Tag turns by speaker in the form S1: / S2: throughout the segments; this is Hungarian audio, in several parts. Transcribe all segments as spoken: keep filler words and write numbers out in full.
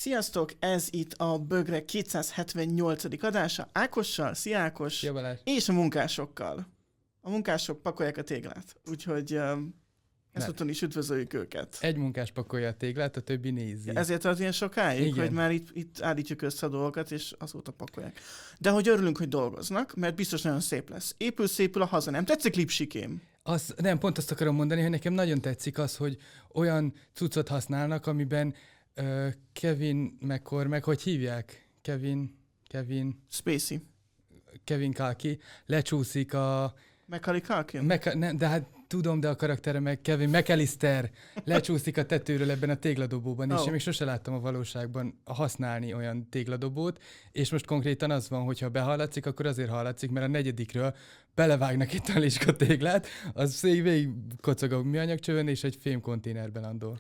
S1: Sziasztok, ez itt a Bögre kétszázhetvennyolcadik adása Ákossal, szia Ákos,
S2: Szia Balázs.
S1: És a munkásokkal. A munkások pakolják a téglát, úgyhogy um, ezúton is üdvözöljük őket.
S2: Egy munkás pakolja a téglát, a többi nézi.
S1: Ezért tart ilyen sokáig,
S2: Igen.
S1: hogy már itt, itt állítjuk össze a dolgokat, és azóta pakolják. De hogy örülünk, hogy dolgoznak, mert biztos nagyon szép lesz. Épül szépül a haza, nem tetszik Lipsikém?
S2: Az, nem, pont azt akarom mondani, hogy nekem nagyon tetszik az, hogy olyan cuccot használnak, amiben uh, Kevin McCormack, hogy hívják? Kevin, Kevin,
S1: Spacey.
S2: Kevin Kalki, lecsúszik a...
S1: Macaulay Culkin?
S2: Meca, ne, de hát tudom, de a karaktere meg Kevin McAllister lecsúszik a tetőről ebben a tégladobóban, és
S1: Oh.
S2: én még sose láttam a valóságban használni olyan tégladobót, és most konkrétan az van, hogyha behallatszik, akkor azért hallatszik, mert a negyedikről belevágnak egy taliska téglát, az végig kocog a műanyagcsövön, és egy fémkonténerben landol.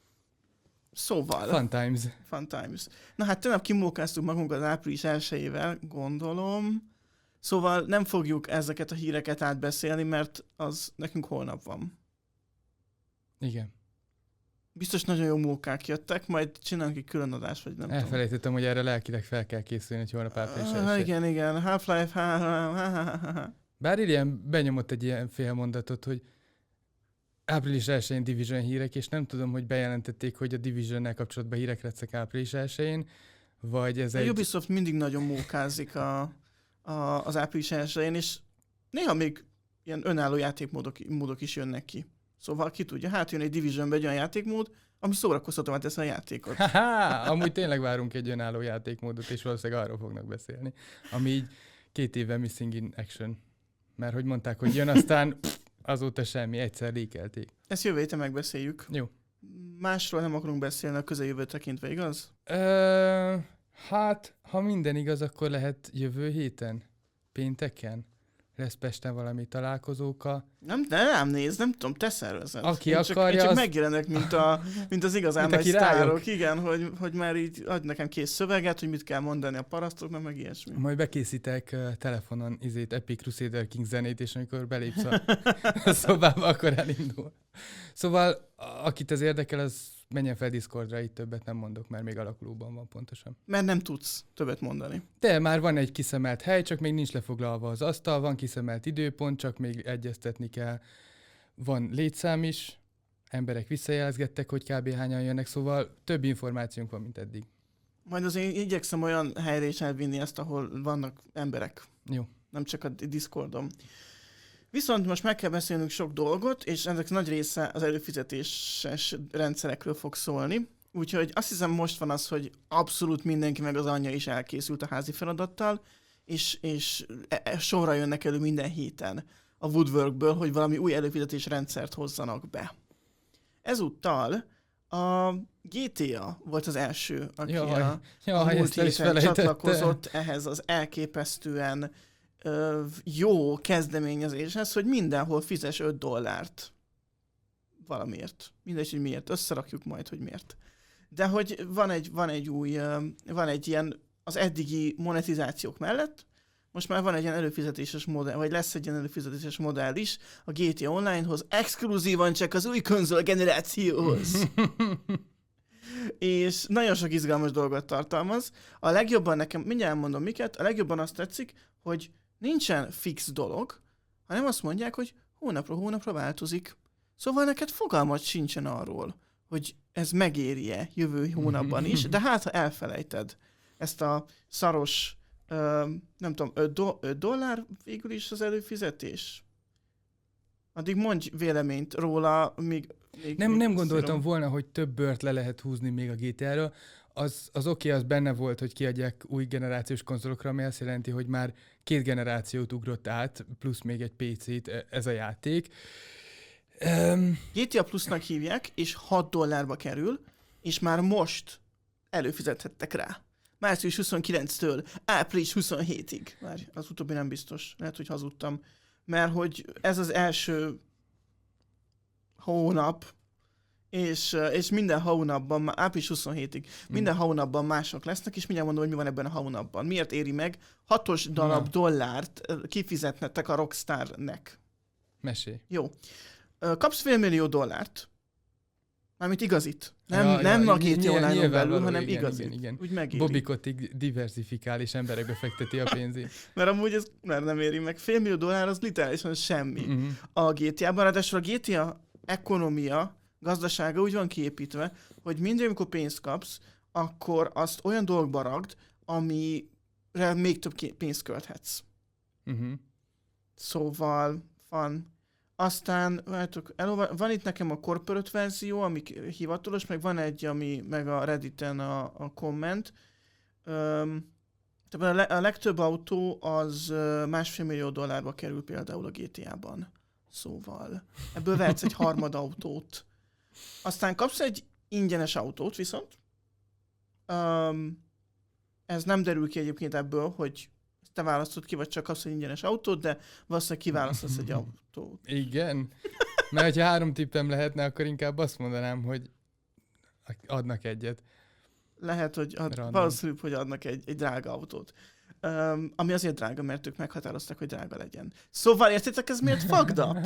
S1: Szóval.
S2: Fun times.
S1: Fun times. Na hát tegnap kimókáztuk magunkat az április elsejével, gondolom. Szóval nem fogjuk ezeket a híreket átbeszélni, mert az nekünk holnap van.
S2: Igen.
S1: Biztos nagyon jó mókák jöttek, majd csinálunk egy külön adást, vagy nem
S2: Elfelejtettem, hogy erre lelkileg fel kell készülni, hogy holnap április
S1: tudom. Ah,
S2: első.
S1: igen, igen. Half-Life. Ha, ha, ha, ha, ha.
S2: Bár ilyen benyomott egy ilyen fél mondatot, hogy április elsején Division hírek, és nem tudom, hogy bejelentették, hogy a Divisionnel kapcsolatban hírek lesznek április elsején, vagy ez
S1: A
S2: egy...
S1: Ubisoft mindig nagyon mókázik a, a, az április elsején, és néha még ilyen önálló játékmódok módok is jönnek ki. Szóval ki tudja, hát jön egy Divisionbe egy olyan játékmód, ami szórakoztatóvá teszi a játékot.
S2: Haha, amúgy tényleg várunk egy önálló játékmódot, és valószínűleg arról fognak beszélni, ami így két éve missing in action. Mert hogy mondták, hogy jön, aztán pff, azóta semmi, egyszer lékelték.
S1: Ezt jövő héten megbeszéljük.
S2: Jó.
S1: Másról nem akarunk beszélni a közeljövőt tekintve, igaz?
S2: Ö, hát, ha minden igaz, akkor lehet jövő héten, pénteken lesz Pesten valami találkozóka.
S1: Nem, de nem nézd, nem tudom, te szervezed.
S2: Aki
S1: én csak,
S2: akarja,
S1: én csak
S2: az-
S1: megjelenek, mint, a, mint az igazán
S2: Mint a
S1: nagy
S2: királyok.
S1: sztárok, igen, hogy, hogy már így adj nekem kész szöveget, hogy mit kell mondani a parasztoknak, meg ilyesmi.
S2: Majd bekészítek uh, telefonon izét Epic Crusader King zenét, és amikor belépsz a, a szobába, akkor elindul. Szóval, a- akit ez érdekel, az menjen fel Discordra, itt többet nem mondok, mert még alakulóban van pontosan.
S1: Mert nem tudsz többet mondani.
S2: De már van egy kiszemelt hely, csak még nincs lefoglalva az asztal, van kiszemelt időpont, csak még egyeztetni kell. Van létszám is, emberek visszajelzgettek, hogy kb. Hányan jönnek, szóval több információnk van, mint eddig.
S1: Majd azért igyekszem olyan helyre is elvinni ezt, ahol vannak emberek,
S2: Jó.
S1: nem csak a Discordon. Viszont most meg kell beszélnünk sok dolgot, és ennek nagy része az előfizetéses rendszerekről fog szólni. Úgyhogy azt hiszem most van az, hogy abszolút mindenki, meg az anyja is elkészült a házi feladattal, és, és e- e- sorra jönnek elő minden héten a Woodworkből, hogy valami új előfizetés rendszert hozzanak be. Ezúttal a gé té á volt az első, aki
S2: Jaj,
S1: a, a
S2: jaj,
S1: múlt
S2: ezt el is
S1: héten
S2: felejtettem.
S1: csatlakozott ehhez az elképesztően ö, jó kezdeményezéshez, hogy mindenhol fizes öt dollárt valamiért. Mindegy, hogy miért. Összerakjuk majd, hogy miért. De hogy van egy, van egy új, ö, van egy ilyen az eddigi monetizációk mellett, most már van egy ilyen előfizetéses modell, vagy lesz egy ilyen előfizetéses modell is a gé té á Online-hoz, exkluzívan csak az új konzol generációhoz. És nagyon sok izgalmas dolgot tartalmaz. A legjobban nekem, mindjárt mondom miket, a legjobban azt tetszik, hogy nincsen fix dolog, hanem azt mondják, hogy hónapról hónapra változik. Szóval neked fogalmat sincsen arról, hogy ez megéri-e jövő hónapban is, de hát ha elfelejted ezt a szaros, ö, nem tudom, öt dollár végül is az előfizetés. Addig mondj véleményt róla, míg... még
S2: Nem,
S1: még
S2: nem gondoltam
S1: szírom.
S2: volna, hogy több bört le lehet húzni még a gé té á-ről. Az, az oké, okay, az benne volt, hogy kiadják új generációs konzolokra, ami azt jelenti, hogy már két generációt ugrott át, plusz még egy pé cét e- ez a játék. Um,
S1: gé té á Plus-nak hívják, és hat dollárba kerül, és már most előfizethettek rá. március huszonkilencedikétől április huszonhetedikéig. Már az utóbbi nem biztos, lehet, hogy hazudtam. Mert hogy ez az első hónap, és, és minden hónapban, április huszonhetedikéig, minden hónapban mások lesznek, és mindjárt mondom, hogy mi van ebben a hónapban. Miért éri meg hatos darab
S2: Na.
S1: dollárt kifizetnetek a Rockstarnek?
S2: mesélj.
S1: Jó. Ö, Kapsz fél millió dollárt, Mármint igazit. Nem,
S2: Ja,
S1: nem
S2: ja,
S1: a gé té
S2: nyilván-
S1: Online-on belül,
S2: nyilvánvaló,
S1: hanem
S2: igen,
S1: igazit.
S2: igen, igen.
S1: Úgy megéri.
S2: Bobby Kotick diversifikál és emberekbe fekteti a pénzét.
S1: Mert amúgy ez mert nem éri meg. Fél millió dollár az literálisan semmi.
S2: Uh-huh.
S1: A gé té á-ban, ráadásul a gé té á ekonomia, gazdasága úgy van kiépítve, hogy mindig, amikor pénzt kapsz, akkor azt olyan dolgokba ragd, amire még több ké- pénzt költhetsz.
S2: Uh-huh.
S1: Szóval van. Aztán várjátok, elolva- van itt nekem a corporate verzió, ami hivatalos, meg van egy, ami meg a Redditen a, a komment. Um, tehát a, le- a legtöbb autó az uh, másfél millió dollárba kerül például a gé té á-ban. Szóval ebből vehetsz egy harmad autót. Aztán kapsz egy ingyenes autót viszont. Um, ez nem derül ki egyébként ebből, hogy te választod ki, vagy csak kapsz egy ingyenes autót, de valószínűleg kiválasztasz egy autót.
S2: Igen. Mert ha három tippem lehetne, akkor inkább azt mondanám, hogy adnak egyet.
S1: Lehet, hogy ad,
S2: Random.
S1: valószínűbb, hogy adnak egy, egy drága autót. Um, ami azért drága, mert ők meghatározták, hogy drága legyen. Szóval értitek, ez miért fucked up?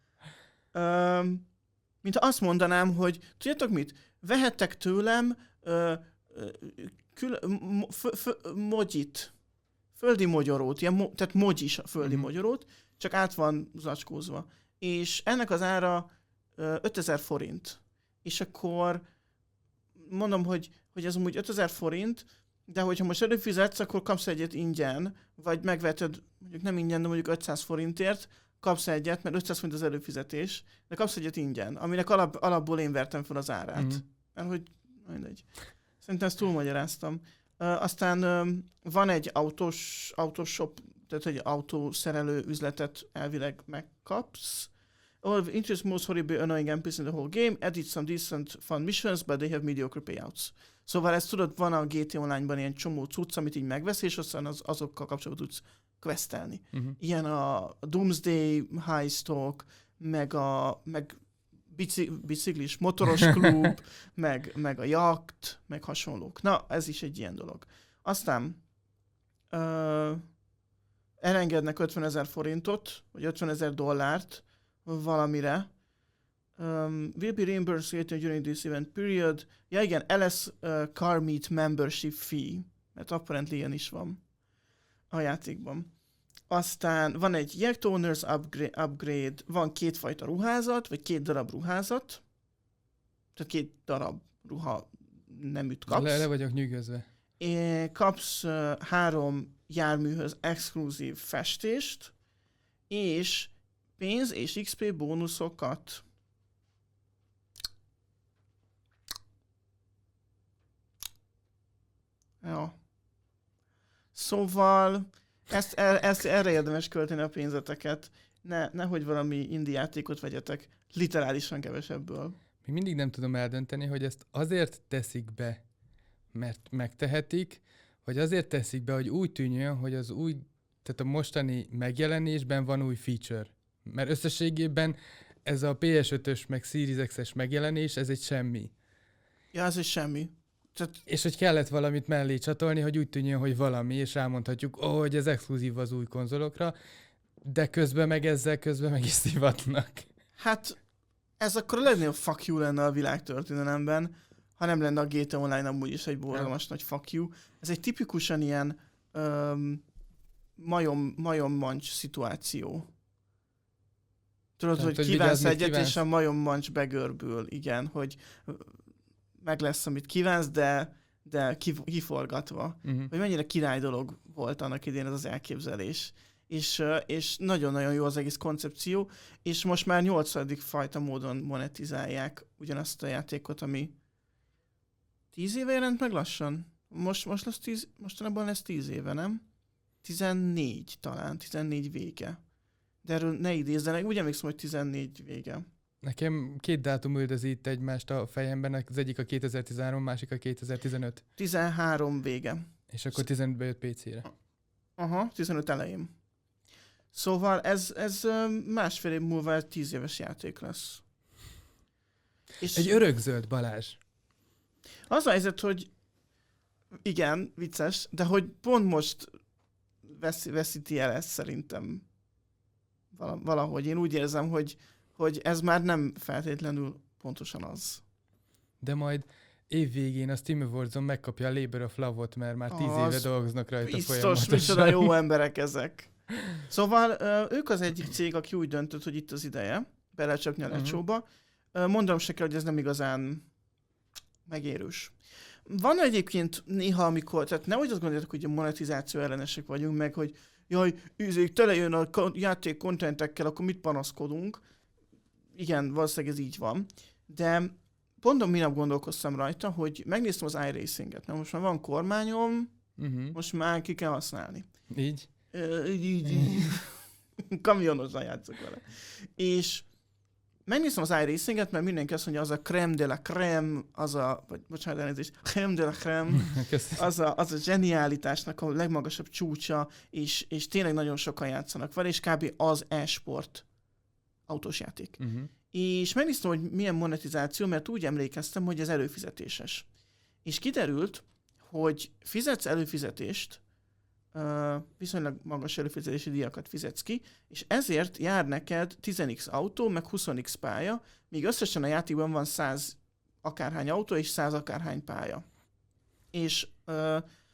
S1: Um, mint ha azt mondanám, hogy tudjátok mit? Vehettek tőlem uh, uh, kül- mo- f- f- mogyit, földi mogyorót, ilyen mo- tehát mogyis a földi
S2: Mhm.
S1: mogyorót, csak át van zacskózva. És ennek az ára uh, ötezer forint. És akkor mondom, hogy, hogy ez amúgy ötezer forint, de hogyha most előfizetsz, akkor kapsz egyet ingyen, vagy megveted, mondjuk nem ingyen, de mondjuk ötszáz forintért, kapsz egyet, mert ötszáz forint az előfizetés, de kapsz egyet ingyen, aminek alap, alapból én vertem fel az árát.
S2: Mhm.
S1: Mert hogy mindegy. Szerintem ezt túlmagyaráztam. Uh, aztán um, van egy autós, autoshop, tehát egy autószerelő üzletet elvileg megkapsz. All of interest most horribly annoying N P Cs in the whole game, added some decent fun missions, but they have mediocre payouts. Szóval ezt tudod, van a gé té Online-ban ilyen csomó cucc, amit így megvesz, és aztán az, azokkal kapcsolatban tudsz questelni.
S2: Uh-huh.
S1: Ilyen a Doomsday Heistok, meg a meg bici, biciklis motoros klub, meg, meg a jakt, meg hasonlók. Na, ez is egy ilyen dolog. Aztán uh, elengednek ötvenezer forintot, vagy ötvenezer dollárt valamire. Um, will be reimbursed during this event period. Ja igen, el es uh, Car Meet Membership Fee, mert apparently ilyen is van a játékban. Aztán van egy Yacht Owners upgrade, upgrade, van kétfajta ruházat, vagy két darab ruházat. Tehát két darab ruha neműt kapsz.
S2: Le, le vagyok nyűgözve.
S1: É, kapsz uh, három járműhöz exkluzív festést, és pénz és iksz pé bónuszokat. Ja. Szóval ezt, ezt, erre érdemes költeni a pénzeteket. Ne, nehogy valami indie játékot vegyetek literálisan kevesebből.
S2: Még mindig nem tudom eldönteni, hogy ezt azért teszik be, mert megtehetik, vagy azért teszik be, hogy úgy tűnjön, hogy az új, tehát a mostani megjelenésben van új feature. Mert összességében ez a pé es ötös meg Series X-es megjelenés, ez egy semmi.
S1: Ja, ez is semmi. Tehát...
S2: És hogy kellett valamit mellé csatolni, hogy úgy tűnjön, hogy valami, és rámondhatjuk, ó, hogy ez exkluzív az új konzolokra, de közben meg ezzel közben meg is szivatnak.
S1: Hát ez akkor a legnagyobb fuck you lenne a világtörténelemben, ha nem lenne a gé té Online amúgy is egy borzalmas nagy fuck you. Ez egy tipikusan ilyen um, majom, majom-mancs szituáció. Tudod,
S2: Tehát,
S1: hogy
S2: hogy
S1: kívánsz
S2: vigyázz, mit
S1: egyet,
S2: kívánsz?
S1: és a majom-mancs begörbül, igen, hogy meg lesz, amit kívánsz, de, de kiforgatva.
S2: Uh-huh.
S1: Hogy mennyire király dolog volt annak idén ez az elképzelés. És, és nagyon-nagyon jó az egész koncepció, és most már nyolcadik fajta módon monetizálják ugyanazt a játékot, ami tíz éve jelent meg lassan? Most, most lesz tíz, mostanában lesz tíz éve, nem? tizennégy talán, tizennégy vége. De erről ne idézzenek, úgy emlékszem, hogy tizennégy vége.
S2: Nekem két dátum üldözi itt egymást a fejemben, az egyik a kétezer-tizenhárom, másik a kétezer-tizenöt.
S1: tizenhárom vége.
S2: És akkor tizenötbe jött pé cére.
S1: Aha, tizenöt elején. Szóval ez, ez másfél év múlva tíz éves játék lesz. És
S2: Egy örökzöld, Balázs.
S1: az a helyzet, hogy igen, vicces, de hogy pont most veszi, veszíti el ezt szerintem valahogy. Én úgy érzem, hogy, hogy ez már nem feltétlenül pontosan az.
S2: de majd év végén a Steam Awards-on megkapja a Labor of Love-ot, mert már tíz
S1: Az
S2: éve dolgoznak rajta
S1: biztos,
S2: folyamatosan.
S1: micsoda jó emberek ezek. Szóval ők az egyik cég, aki úgy döntött, hogy itt az ideje belecsapni a lecsóba. Uh-huh. Mondom se kell, hogy ez nem igazán megérős. Van egyébként néha, amikor, tehát nehogy azt gondoljátok, hogy a monetizáció ellenesek vagyunk, meg hogy jaj, őzék, tele jön a játék kontentekkel, akkor mit panaszkodunk. Igen, valószínűleg ez így van. De pont minap gondolkoztam rajta, hogy megnéztem az iRacing-et. Na most már van kormányom, uh-huh. most már ki kell használni.
S2: Így?
S1: így, így, így. Kamionosan játszok vele. És megnéztem az iRacing-et, mert mindenki azt mondja, az a crème de la crème, az a, vagy bocsánat, elnézést, crème de la crème, az a, az a zseniálitásnak a legmagasabb csúcsa, és, és tényleg nagyon sokan játszanak vele, és kb. Az e-sport autós játék. Uh-huh. És megnéztem, hogy milyen monetizáció, mert úgy emlékeztem, hogy ez előfizetéses. És kiderült, hogy fizetsz előfizetést, Uh, viszonylag magas előfizetési díjakat fizetsz ki, és ezért jár neked tíz x autó, meg húsz x pálya, míg összesen a játékban van száz akárhány autó, és száz akárhány pálya. És uh,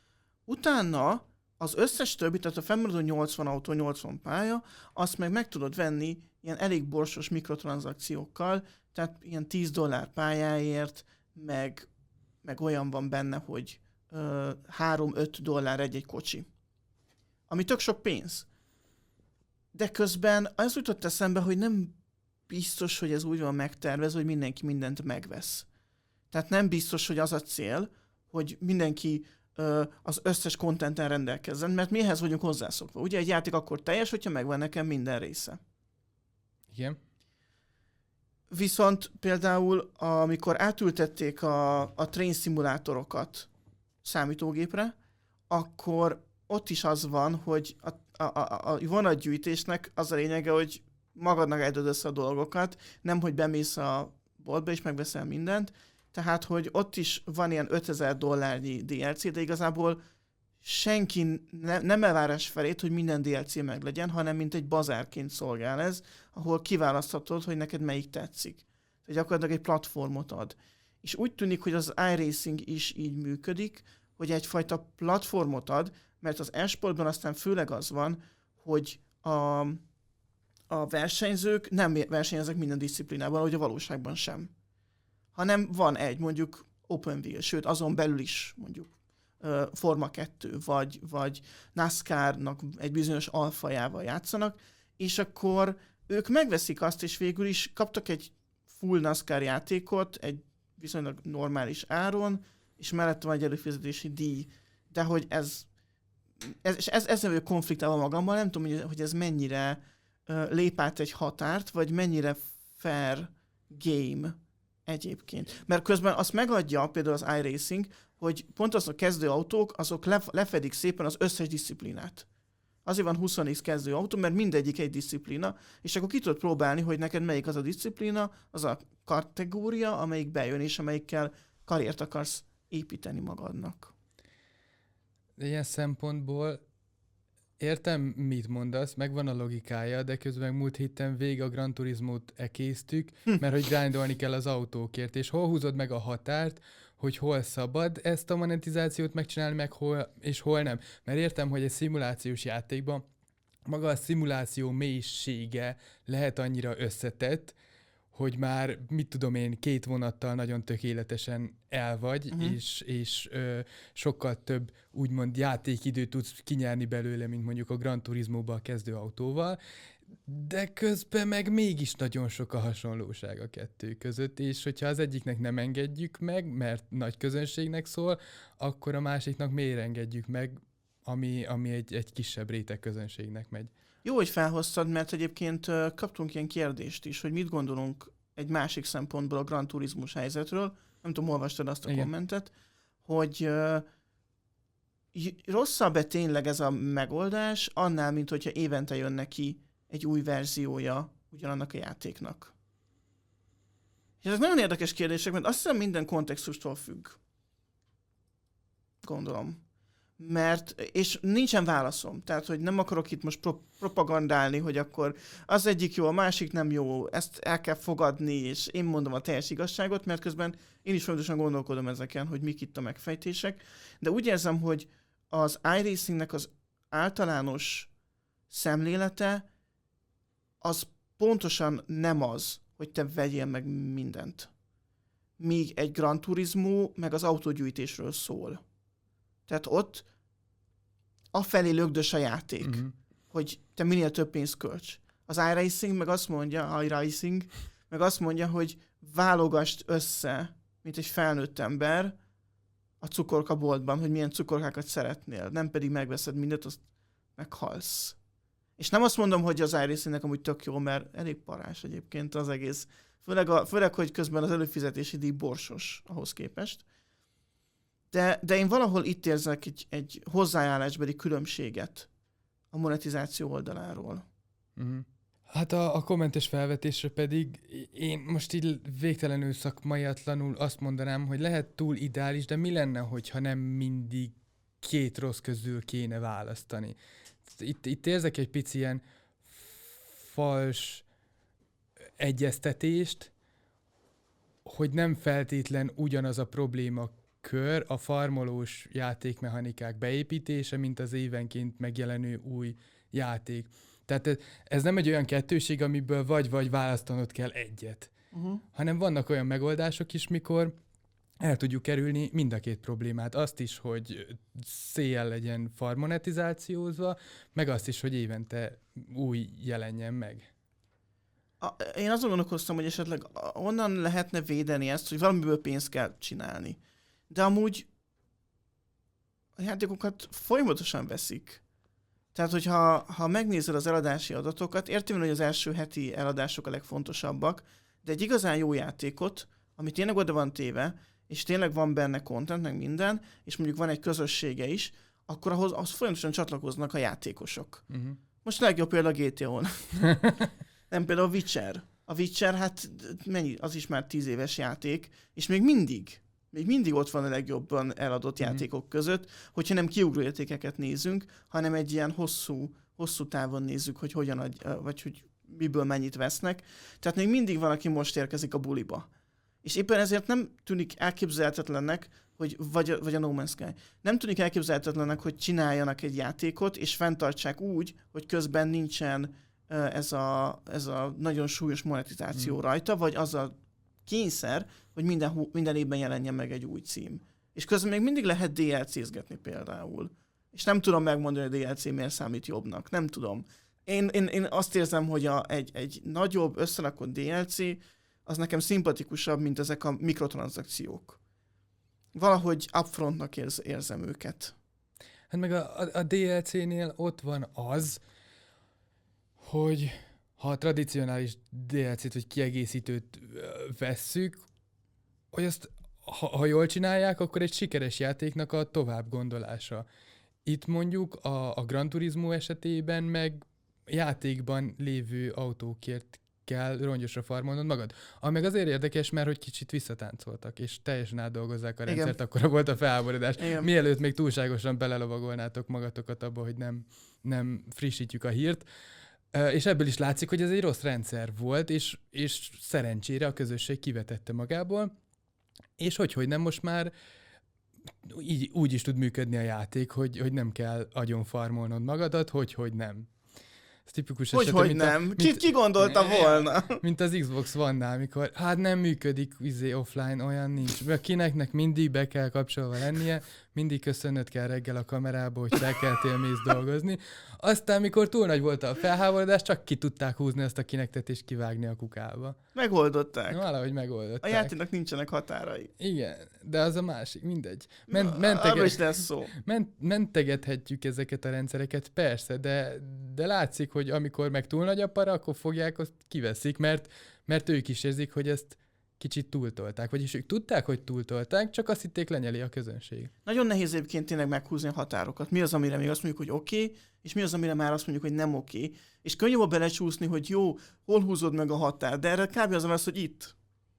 S1: utána az összes többi, tehát a fennmaradó nyolcvan autó, nyolcvan pálya, azt meg meg tudod venni ilyen elég borsos mikrotranszakciókkal, tehát ilyen tíz dollár pályáért, meg, meg olyan van benne, hogy uh, három-öt dollár egy-egy kocsi. Ami tök sok pénz. De közben az jutott eszembe, hogy nem biztos, hogy ez úgy van megtervezve, hogy mindenki mindent megvesz. Tehát nem biztos, hogy az a cél, hogy mindenki ö, az összes contenten rendelkezzen, mert mihez vagyunk hozzászokva. Ugye egy játék akkor teljes, hogyha megvan nekem minden része.
S2: Igen.
S1: Viszont például, amikor átültették a, a train szimulátorokat számítógépre, akkor ott is az van, hogy a, a, a, a vonatgyűjtésnek az a lényege, hogy magadnak eldöd össze a dolgokat, nem, hogy bemész a boltba és megveszel mindent. Tehát, hogy ott is van ilyen ötezer dollárnyi dé el cé, de igazából senki ne, nem elvárás felét, hogy minden dé el cé meglegyen, hanem mint egy bazárként szolgál ez, ahol kiválaszthatod, hogy neked melyik tetszik. Tehát gyakorlatilag egy platformot ad. És úgy tűnik, hogy az iRacing is így működik, hogy egyfajta platformot ad, mert az e-sportban aztán főleg az van, hogy a, a versenyzők nem versenyeznek minden disziplinában, ahogy a valóságban sem. Hanem van egy mondjuk open wheel, sőt azon belül is mondjuk uh, Forma kettő, vagy, vagy NASCAR-nak egy bizonyos alfajával játszanak, és akkor ők megveszik azt, és végül is kaptak egy full NASCAR játékot, egy viszonylag normális áron, és mellette van egy előfizetési díj. De hogy ez Ez, és ez, ezzel vagyok konfliktálva magammal, nem tudom, hogy, hogy ez mennyire uh, lép át egy határt, vagy mennyire fair game egyébként. Mert közben azt megadja például az iRacing, hogy pont az a kezdő autók, azok lef- lefedik szépen az összes disziplinát. Azért van húsz x kezdő autó, mert mindegyik egy diszciplína, és akkor ki tudod próbálni, hogy neked melyik az a diszciplína, az a kategória, amelyik bejön, és amelyikkel karriert akarsz építeni magadnak.
S2: De ilyen szempontból értem, mit mondasz, megvan a logikája, de közben múlt héten végig a Gran Turismót ekésztük, hm. mert hogy grindolni kell az autókért, és hol húzod meg a határt, hogy hol szabad ezt a monetizációt megcsinálni, meg hol, és hol nem. Mert értem, hogy egy szimulációs játékban maga a szimuláció mélysége lehet annyira összetett, hogy már, mit tudom én, két vonattal nagyon tökéletesen el vagy, uh-huh. és, és ö, sokkal több úgymond játékidőt tudsz kinyerni belőle, mint mondjuk a Gran Turismóba a kezdő autóval, de közben meg mégis nagyon sok a hasonlóság a kettő között, és hogyha az egyiknek nem engedjük meg, mert nagy közönségnek szól, akkor a másiknak miért engedjük meg, ami, ami egy, egy kisebb réteg közönségnek megy.
S1: Jó, hogy felhoztad, mert egyébként kaptunk ilyen kérdést is, hogy mit gondolunk egy másik szempontból a Gran Turismus helyzetről. Nem tudom, olvastad azt a Igen. kommentet, hogy uh, rosszabb-e tényleg ez a megoldás, annál, mint hogyha évente jön neki egy új verziója ugyanannak a játéknak. És ezek nagyon érdekes kérdések, mert azt hiszem minden kontextustól függ. Gondolom. mert, és nincsen válaszom, tehát, hogy nem akarok itt most pro- propagandálni, hogy akkor az egyik jó, a másik nem jó, ezt el kell fogadni, és én mondom a teljes igazságot, mert közben én is fontosan gondolkodom ezeken, hogy mik itt a megfejtések, de úgy érzem, hogy az iRacingnek az általános szemlélete az pontosan nem az, hogy te vegyél meg mindent. Míg egy Gran Turismo meg az autógyűjtésről szól. Tehát ott afelé lögdös a játék, uh-huh. hogy te minél több pénzt költs. Az iRacing meg azt mondja, iRacing, meg azt mondja, hogy válogasd össze, mint egy felnőtt ember a cukorkaboltban, hogy milyen cukorkákat szeretnél. Nem pedig megveszed mindent, azt meghalsz. És nem azt mondom, hogy az iRacingnek amúgy tök jó, mert elég parás egyébként az egész. Főleg, a, főleg hogy közben az előfizetési díj borsos ahhoz képest. De, de én valahol itt érzek egy, egy hozzáállásbeli különbséget a monetizáció oldaláról.
S2: Uh-huh. Hát a, a kommentes felvetésre pedig én most így végtelenül szakmaiatlanul azt mondanám, hogy lehet túl ideális, de mi lenne, hogyha nem mindig két rossz közül kéne választani. Itt, itt érzek egy pici ilyen fals egyeztetést, hogy nem feltétlen ugyanaz a probléma kör a farmolós játékmechanikák beépítése, mint az évenként megjelenő új játék. Tehát ez, ez nem egy olyan kettőség, amiből vagy-vagy választanod kell egyet, uh-huh. hanem vannak olyan megoldások is, mikor el tudjuk kerülni mind a két problémát. Azt is, hogy széjjel legyen farmonetizációzva, meg azt is, hogy évente új jelenjen meg.
S1: A, én azon gondolkoztam, hogy esetleg onnan lehetne védeni ezt, hogy valamiből pénzt kell csinálni. De amúgy a játékokat folyamatosan veszik. Tehát, hogyha ha megnézed az eladási adatokat, értem, hogy az első heti eladások a legfontosabbak, de egy igazán jó játékot, ami tényleg oda van téve, és tényleg van benne content, meg minden, és mondjuk van egy közössége is, akkor ahhoz, ahhoz folyamatosan csatlakoznak a játékosok. Uh-huh. Most legjobb például a gé té á-on. Nem például a Witcher. A Witcher, hát mennyi, az is már tíz éves játék, és még mindig, még mindig ott van a legjobban eladott mm-hmm. játékok között, hogyha nem kiugró értékeket nézünk, hanem egy ilyen hosszú, hosszú távon nézzük, hogy hogyan adj, vagy hogy miből mennyit vesznek. Tehát még mindig van, aki most érkezik a buliba. És éppen ezért nem tűnik elképzelhetetlennek, hogy vagy, vagy a No Man's Sky. Nem tűnik elképzelhetetlennek, hogy csináljanak egy játékot, és fenntartsák úgy, hogy közben nincsen ez a, ez a nagyon súlyos monetizáció mm. rajta, vagy az a kényszer, hogy minden, minden évben jelenjen meg egy új cím. És közben még mindig lehet dé el cé-zgetni például. És nem tudom megmondani, hogy a dé el cé miért számít jobbnak. Nem tudom. Én, én, én azt érzem, hogy a, egy, egy nagyobb, összerakott dé el cé az nekem szimpatikusabb, mint ezek a mikrotranszakciók. Valahogy upfrontnak érz, érzem őket.
S2: Hát meg a, a, a dé el cé-nél ott van az, hogy ha a tradicionális dé el cét vagy kiegészítőt vesszük, hogy azt, ha, ha jól csinálják, akkor egy sikeres játéknak a tovább gondolása. Itt mondjuk a, a Gran Turismo esetében meg játékban lévő autókért kell rongyosra farmolnod magad. Ami meg azért érdekes, mert hogy kicsit visszatáncoltak, és teljesen átdolgozzák a rendszert, igen. Akkor volt a felháborodás. Igen. Mielőtt még túlságosan belelovagolnátok magatokat abba, hogy nem, nem frissítjük a hírt. Uh, és ebből is látszik, hogy ez egy rossz rendszer volt, és, és szerencsére a közösség kivetette magából, és hogy, hogy nem most már így, úgy is tud működni a játék, hogy, hogy nem kell agyon farmolnod magadat, hogy, hogy nem. Ez tipikus
S1: hogy,
S2: eset,
S1: hogy
S2: mint
S1: nem?
S2: A,
S1: ki, ki gondolta ne, volna?
S2: Mint az Xbox One-nál, amikor hát nem működik izé, offline, olyan nincs. Kineknek mindig be kell kapcsolva lennie, mindig köszönnöd kell reggel a kamerába, hogy felkeltél, mész dolgozni. Aztán, mikor túl nagy volt a felháborodás, csak ki tudták húzni azt a Kinectet és kivágni a kukába.
S1: Megoldották.
S2: Na, valahogy megoldották.
S1: A játéknak nincsenek határai.
S2: Igen, de az a másik, mindegy. Men,
S1: Na,
S2: mentege-
S1: arról is lesz szó.
S2: Men- mentegethetjük ezeket a rendszereket, persze, de, de látszik, hogy amikor meg túl nagy a para, akkor fogják, azt kiveszik, mert, mert ők is érzik, hogy ezt kicsit túltolták. Vagyis ők tudták, hogy túltolták, csak azt hitték, lenyeli a közönség.
S1: Nagyon nehéz egyébként tényleg meghúzni a határokat. Mi az, amire még azt mondjuk, hogy oké, okay, és mi az, amire már azt mondjuk, hogy nem oké. Okay. És könnyű belecsúszni, hogy jó, hol húzod meg a határ, de erre kb. Az lesz, hogy itt.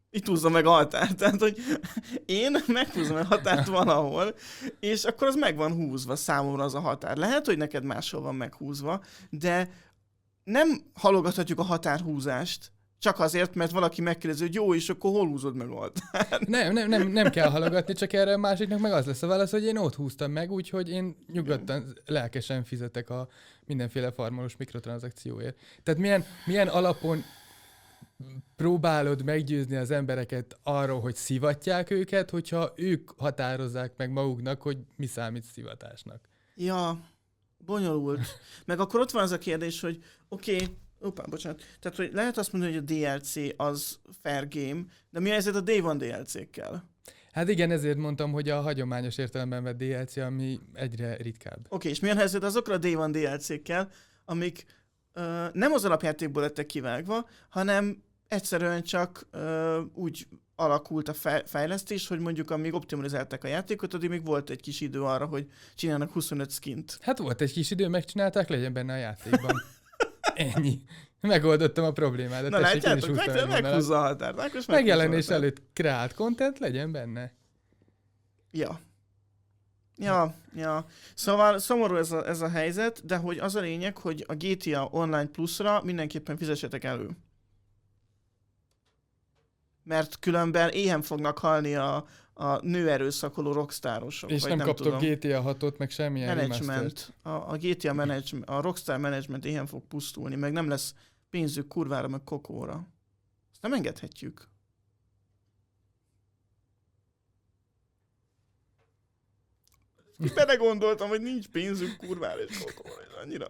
S1: Itt húzza meg a határt. Tehát, hogy én meghúzom a határt valahol, és akkor az meg van húzva számomra az a határ. Lehet, hogy neked máshol van meghúzva, de nem halogathatjuk a határhúzást, csak azért, mert valaki megkérdezi, hogy jó, és akkor hol húzod meg a határt?
S2: Nem, nem, nem, nem kell halogatni, csak erre a másiknak meg az lesz a válasz, hogy én ott húztam meg, úgyhogy én nyugodtan, lelkesen fizetek a mindenféle farmolós mikrotranszakcióért. Tehát milyen, milyen alapon próbálod meggyőzni az embereket arról, hogy szivatják őket, hogyha ők határozzák meg maguknak, hogy mi számít szivatásnak.
S1: Ja, bonyolult. Meg akkor ott van az a kérdés, hogy oké, okay, Opa, bocsánat. Tehát, hogy lehet azt mondani, hogy a dé el cé az fair game, de mi a helyzet a Day One dé el cékkel?
S2: Hát igen, ezért mondtam, hogy a hagyományos értelemben vett dé el cé, ami egyre ritkább.
S1: Oké, okay, és milyen helyzet azokkal a Day One dé el cékkel, amik uh, nem az alapjátékból lettek kivágva, hanem egyszerűen csak uh, úgy alakult a fejlesztés, hogy mondjuk amíg optimalizálták a játékot, addig még volt egy kis idő arra, hogy csinálnak huszonöt skint.
S2: Hát volt egy kis idő, megcsinálták, legyen benne a játékban. Ennyi. Megoldottam a problémát.
S1: Na látjátok, meg, meghúzza a határt.
S2: Megjelenés előtt kreált content, legyen benne.
S1: Ja. Ja, ja. Szóval szomorú ez a, ez a helyzet, de hogy az a lényeg, hogy a gé té á Online Plus-ra mindenképpen fizessetek elő. Mert különben éhen fognak halni a, a nőerőszakoló rockstárosok.
S2: És nem, nem kaptok tudom. gé té á hatot, meg semmilyen
S1: management. A, a gé té á management, a Rockstar management éhen fog pusztulni, meg nem lesz pénzük kurvára, meg kokóra. Ezt nem engedhetjük. Bele gondoltam, hogy nincs pénzük kurvára és kokóra, és annyira.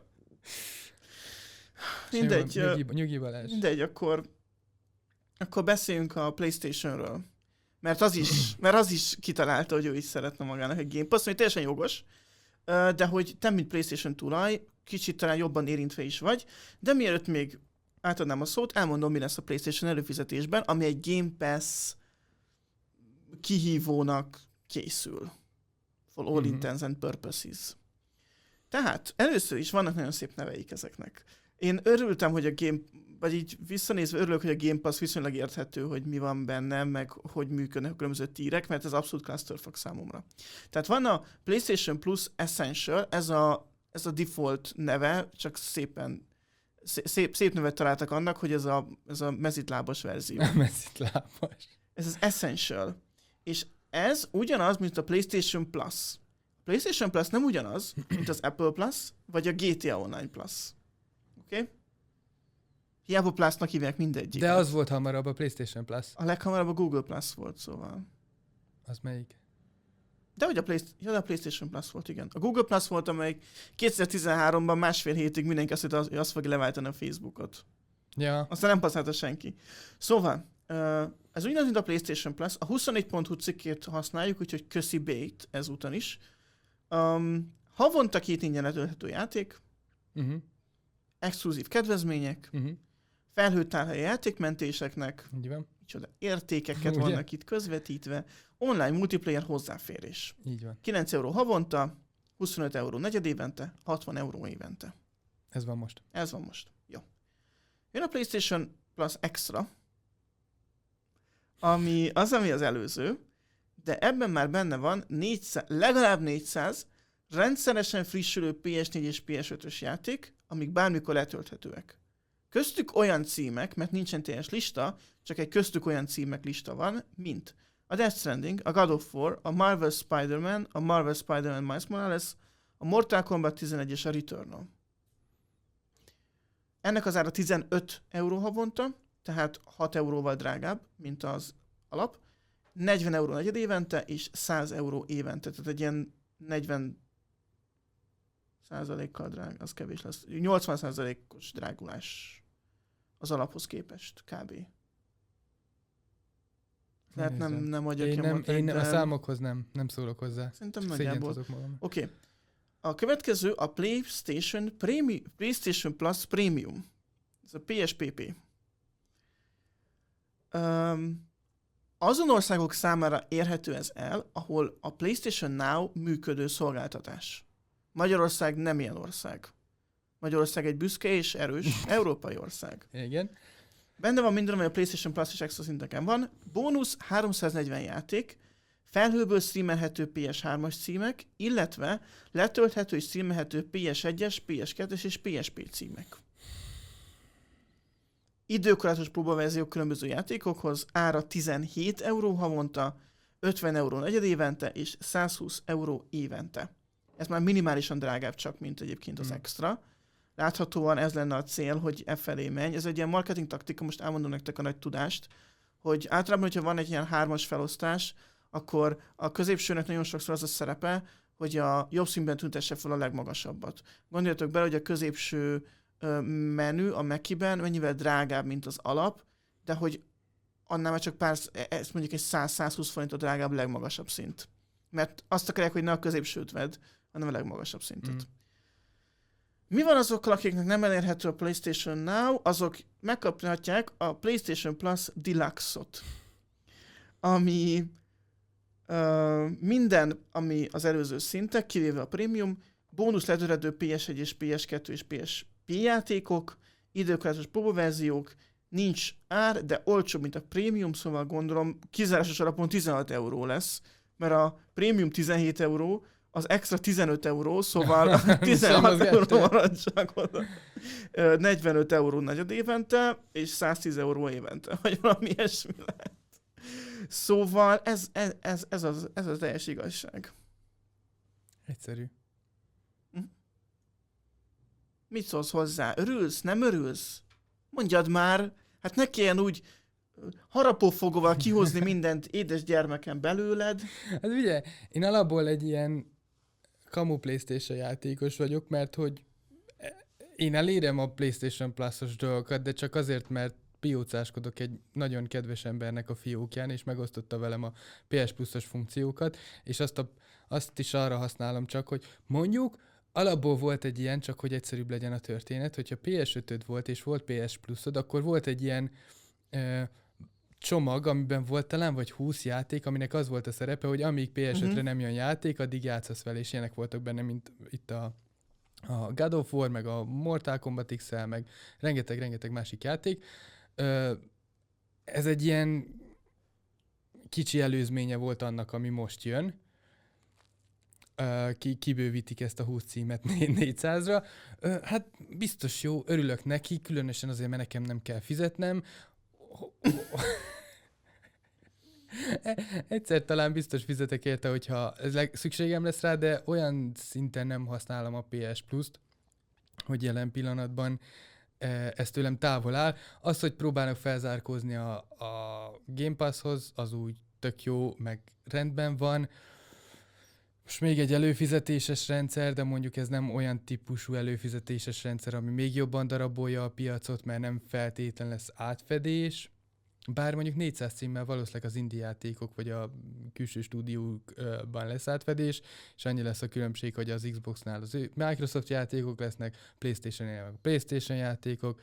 S1: Mindegy.
S2: Nyugi, nyugi Balázs.
S1: Mindegy, akkor, akkor beszéljünk a PlayStationről. Mert az is, mert az is kitalálta, hogy ő is szeretne magának egy Game Pass, ami teljesen jogos, de hogy te, mint PlayStation tulaj, kicsit talán jobban érintve is vagy, de mielőtt még átadnám a szót, elmondom, mi lesz a PlayStation előfizetésben, ami egy Game Pass kihívónak készül. For all mm-hmm. intents and purposes. Tehát először is vannak nagyon szép neveik ezeknek. Én örültem, hogy a Game, vagy így visszanézve örülök, hogy a Game Pass viszonylag érthető, hogy mi van benne, meg hogy működnek a különböző tírek, mert ez abszolút clusterfuck számomra. Tehát van a PlayStation Plus Essential, ez a, ez a default neve, csak szépen szép, szép nevet találtak annak, hogy ez a, ez a mezitlábas verzió.
S2: Mezitlábas.
S1: Ez az Essential. És ez ugyanaz, mint a PlayStation Plus. A PlayStation Plus nem ugyanaz, mint az Apple Plus, vagy a gé té á Online Plus. Oké? Okay? Hiába Plusnak hívják mindegyik.
S2: De az volt hamarabb a PlayStation Plus.
S1: A leghamarabb a Google Plus volt, szóval.
S2: Az melyik?
S1: De hogy a, Play... ja, a PlayStation Plus volt, igen. A Google Plus volt, amelyik kétezer-tizenháromban másfél hétig mindenki azt mondta, hogy azt fogja leváltani a Facebookot.
S2: Ja.
S1: Aztán nem használta senki. Szóval, ez ugyanaz, mint a PlayStation Plus. A huszonnégy pont hu cikkét használjuk, úgyhogy köszi bait ezúton is. Um, havonta két ingyen letölthető játék, uh-huh. exkluzív kedvezmények, uh-huh. felhőtárhelyi játékmentéseknek, micsoda értékeket Ugye? vannak itt közvetítve, online multiplayer hozzáférés.
S2: Így van.
S1: kilenc euró havonta, huszonöt euró negyedévente, hatvan euró évente.
S2: Ez van most.
S1: Ez van most. Jó. Jön a PlayStation Plus Extra, ami az, ami az előző, de ebben már benne van négyszáz, legalább négyszáz rendszeresen frissülő pé es négy és pé es ötös játék, amik bármikor letölthetőek. Köztük olyan címek, mert nincsen teljes lista, csak egy köztük olyan címek lista van, mint a Death Stranding, a God of War, a Marvel Spider-Man, a Marvel Spider-Man Miles Morales, a Mortal Kombat tizenegy és a Returnal. Ennek az ára tizenöt euró havonta, tehát hat euróval drágább, mint az alap, negyven euró negyed évente, és száz euró évente, tehát egy ilyen negyven százalékkal drág, az kevés lesz. nyolcvan százalékos drágulás az alaphoz képest, kb. Tehát nem, nem adjak
S2: én nem, én nem, a számokhoz nem, nem szólok hozzá.
S1: Szerintem nagyjából. Oké. Okay. A következő a PlayStation, Premi, PlayStation Plus Premium. Ez a pé es pé pé. Um, azon országok számára érhető ez el, ahol a PlayStation Now működő szolgáltatás. Magyarország nem ilyen ország. Magyarország egy büszke és erős európai ország.
S2: Igen.
S1: Benne van minden, ami a PlayStation Plus és extra szinteken van. Bónusz háromszáznegyven játék, felhőből streamelhető pé es hármas címek, illetve letölthető és streamelhető pé es egyes, pé es kettes és pé es pé címek. Időkorlátos próbaverziók különböző játékokhoz, ára tizenhét euró havonta, ötven euró negyedévente és százhúsz euró évente. Ez már minimálisan drágább csak, mint egyébként az
S2: Hmm.
S1: extra. Láthatóan ez lenne a cél, hogy e felé menj. Ez egy ilyen marketing taktika, most elmondom nektek a nagy tudást, hogy általában, hogyha van egy ilyen hármas felosztás, akkor a középsőnek nagyon sokszor az a szerepe, hogy a jobb színben tüntesse fel a legmagasabbat. Gondoljatok bele, hogy a középső ö, menü a Mac-ben mennyivel drágább, mint az alap, de hogy annál már csak pár, ez mondjuk egy száz-százhúsz forintot drágább legmagasabb szint. Mert azt akarják, hogy ne a középsőt vedd, hanem a legmagasabb szintet. Mm. Mi van azokkal, akiknek nem elérhető a PlayStation Now, azok megkaphatják a PlayStation Plus Deluxe-ot, ami uh, minden, ami az előző szintek, kivéve a Premium, bónusz letölthető pé es egy és pé es kettő és pé es pé játékok, időkorlátos próbaverziók, nincs ár, de olcsóbb, mint a Premium, szóval gondolom kizárásos alapon tizenhat euró lesz, mert a Premium tizenhét euró, az extra tizenöt euró, szóval a tizenhat euró marad csak oda. negyvenöt euró negyed évente, és száztíz euró évente, vagy valami ilyesmi lehet. Szóval ez, ez, ez, ez, az, ez az teljes igazság.
S2: Egyszerű.
S1: Hm? Mit szólsz hozzá? Örülsz? Nem örülsz? Mondjad már, hát ne kelljen úgy harapófogóval kihozni mindent édes gyermekem belőled.
S2: Hát ugye, én alapból egy ilyen kamu PlayStation játékos vagyok, mert hogy én elérem a PlayStation Plus-os dolgokat, de csak azért, mert piócáskodok egy nagyon kedves embernek a fiókján, és megosztotta velem a pé es Plus-os funkciókat, és azt, a, azt is arra használom csak, hogy mondjuk, alapból volt egy ilyen, csak hogy egyszerűbb legyen a történet, hogyha pé es ötöd volt, és volt pé es Plus-od, akkor volt egy ilyen ö, csomag, amiben volt talán vagy húsz játék, aminek az volt a szerepe, hogy amíg pé es ötre uh-huh. nem jön játék, addig játszasz vele, és ilyenek voltak benne, mint itt a, a God of War, meg a Mortal Kombat iksz el, meg rengeteg-rengeteg másik játék. Ö, ez egy ilyen kicsi előzménye volt annak, ami most jön. Ö, ki, kibővítik ezt a húsz címet négyszázra. Ö, hát biztos jó, örülök neki, különösen azért, mert nekem nem kell fizetnem. Egyszer talán biztos fizetek érte, hogyha ez szükségem lesz rá, de olyan szinten nem használom a pé es Plus-t, hogy jelen pillanatban ez tőlem távol áll. Az, hogy próbálnak felzárkózni a, a Game Pass-hoz, az úgy tök jó, meg rendben van. Most még egy előfizetéses rendszer, de mondjuk ez nem olyan típusú előfizetéses rendszer, ami még jobban darabolja a piacot, mert nem feltétlen lesz átfedés. Bár mondjuk négyszáz címmel valószínűleg az indie játékok vagy a külső stúdiókban lesz átfedés, és annyi lesz a különbség, hogy az Xboxnál az Microsoft játékok lesznek, PlayStation-nél a PlayStation játékok.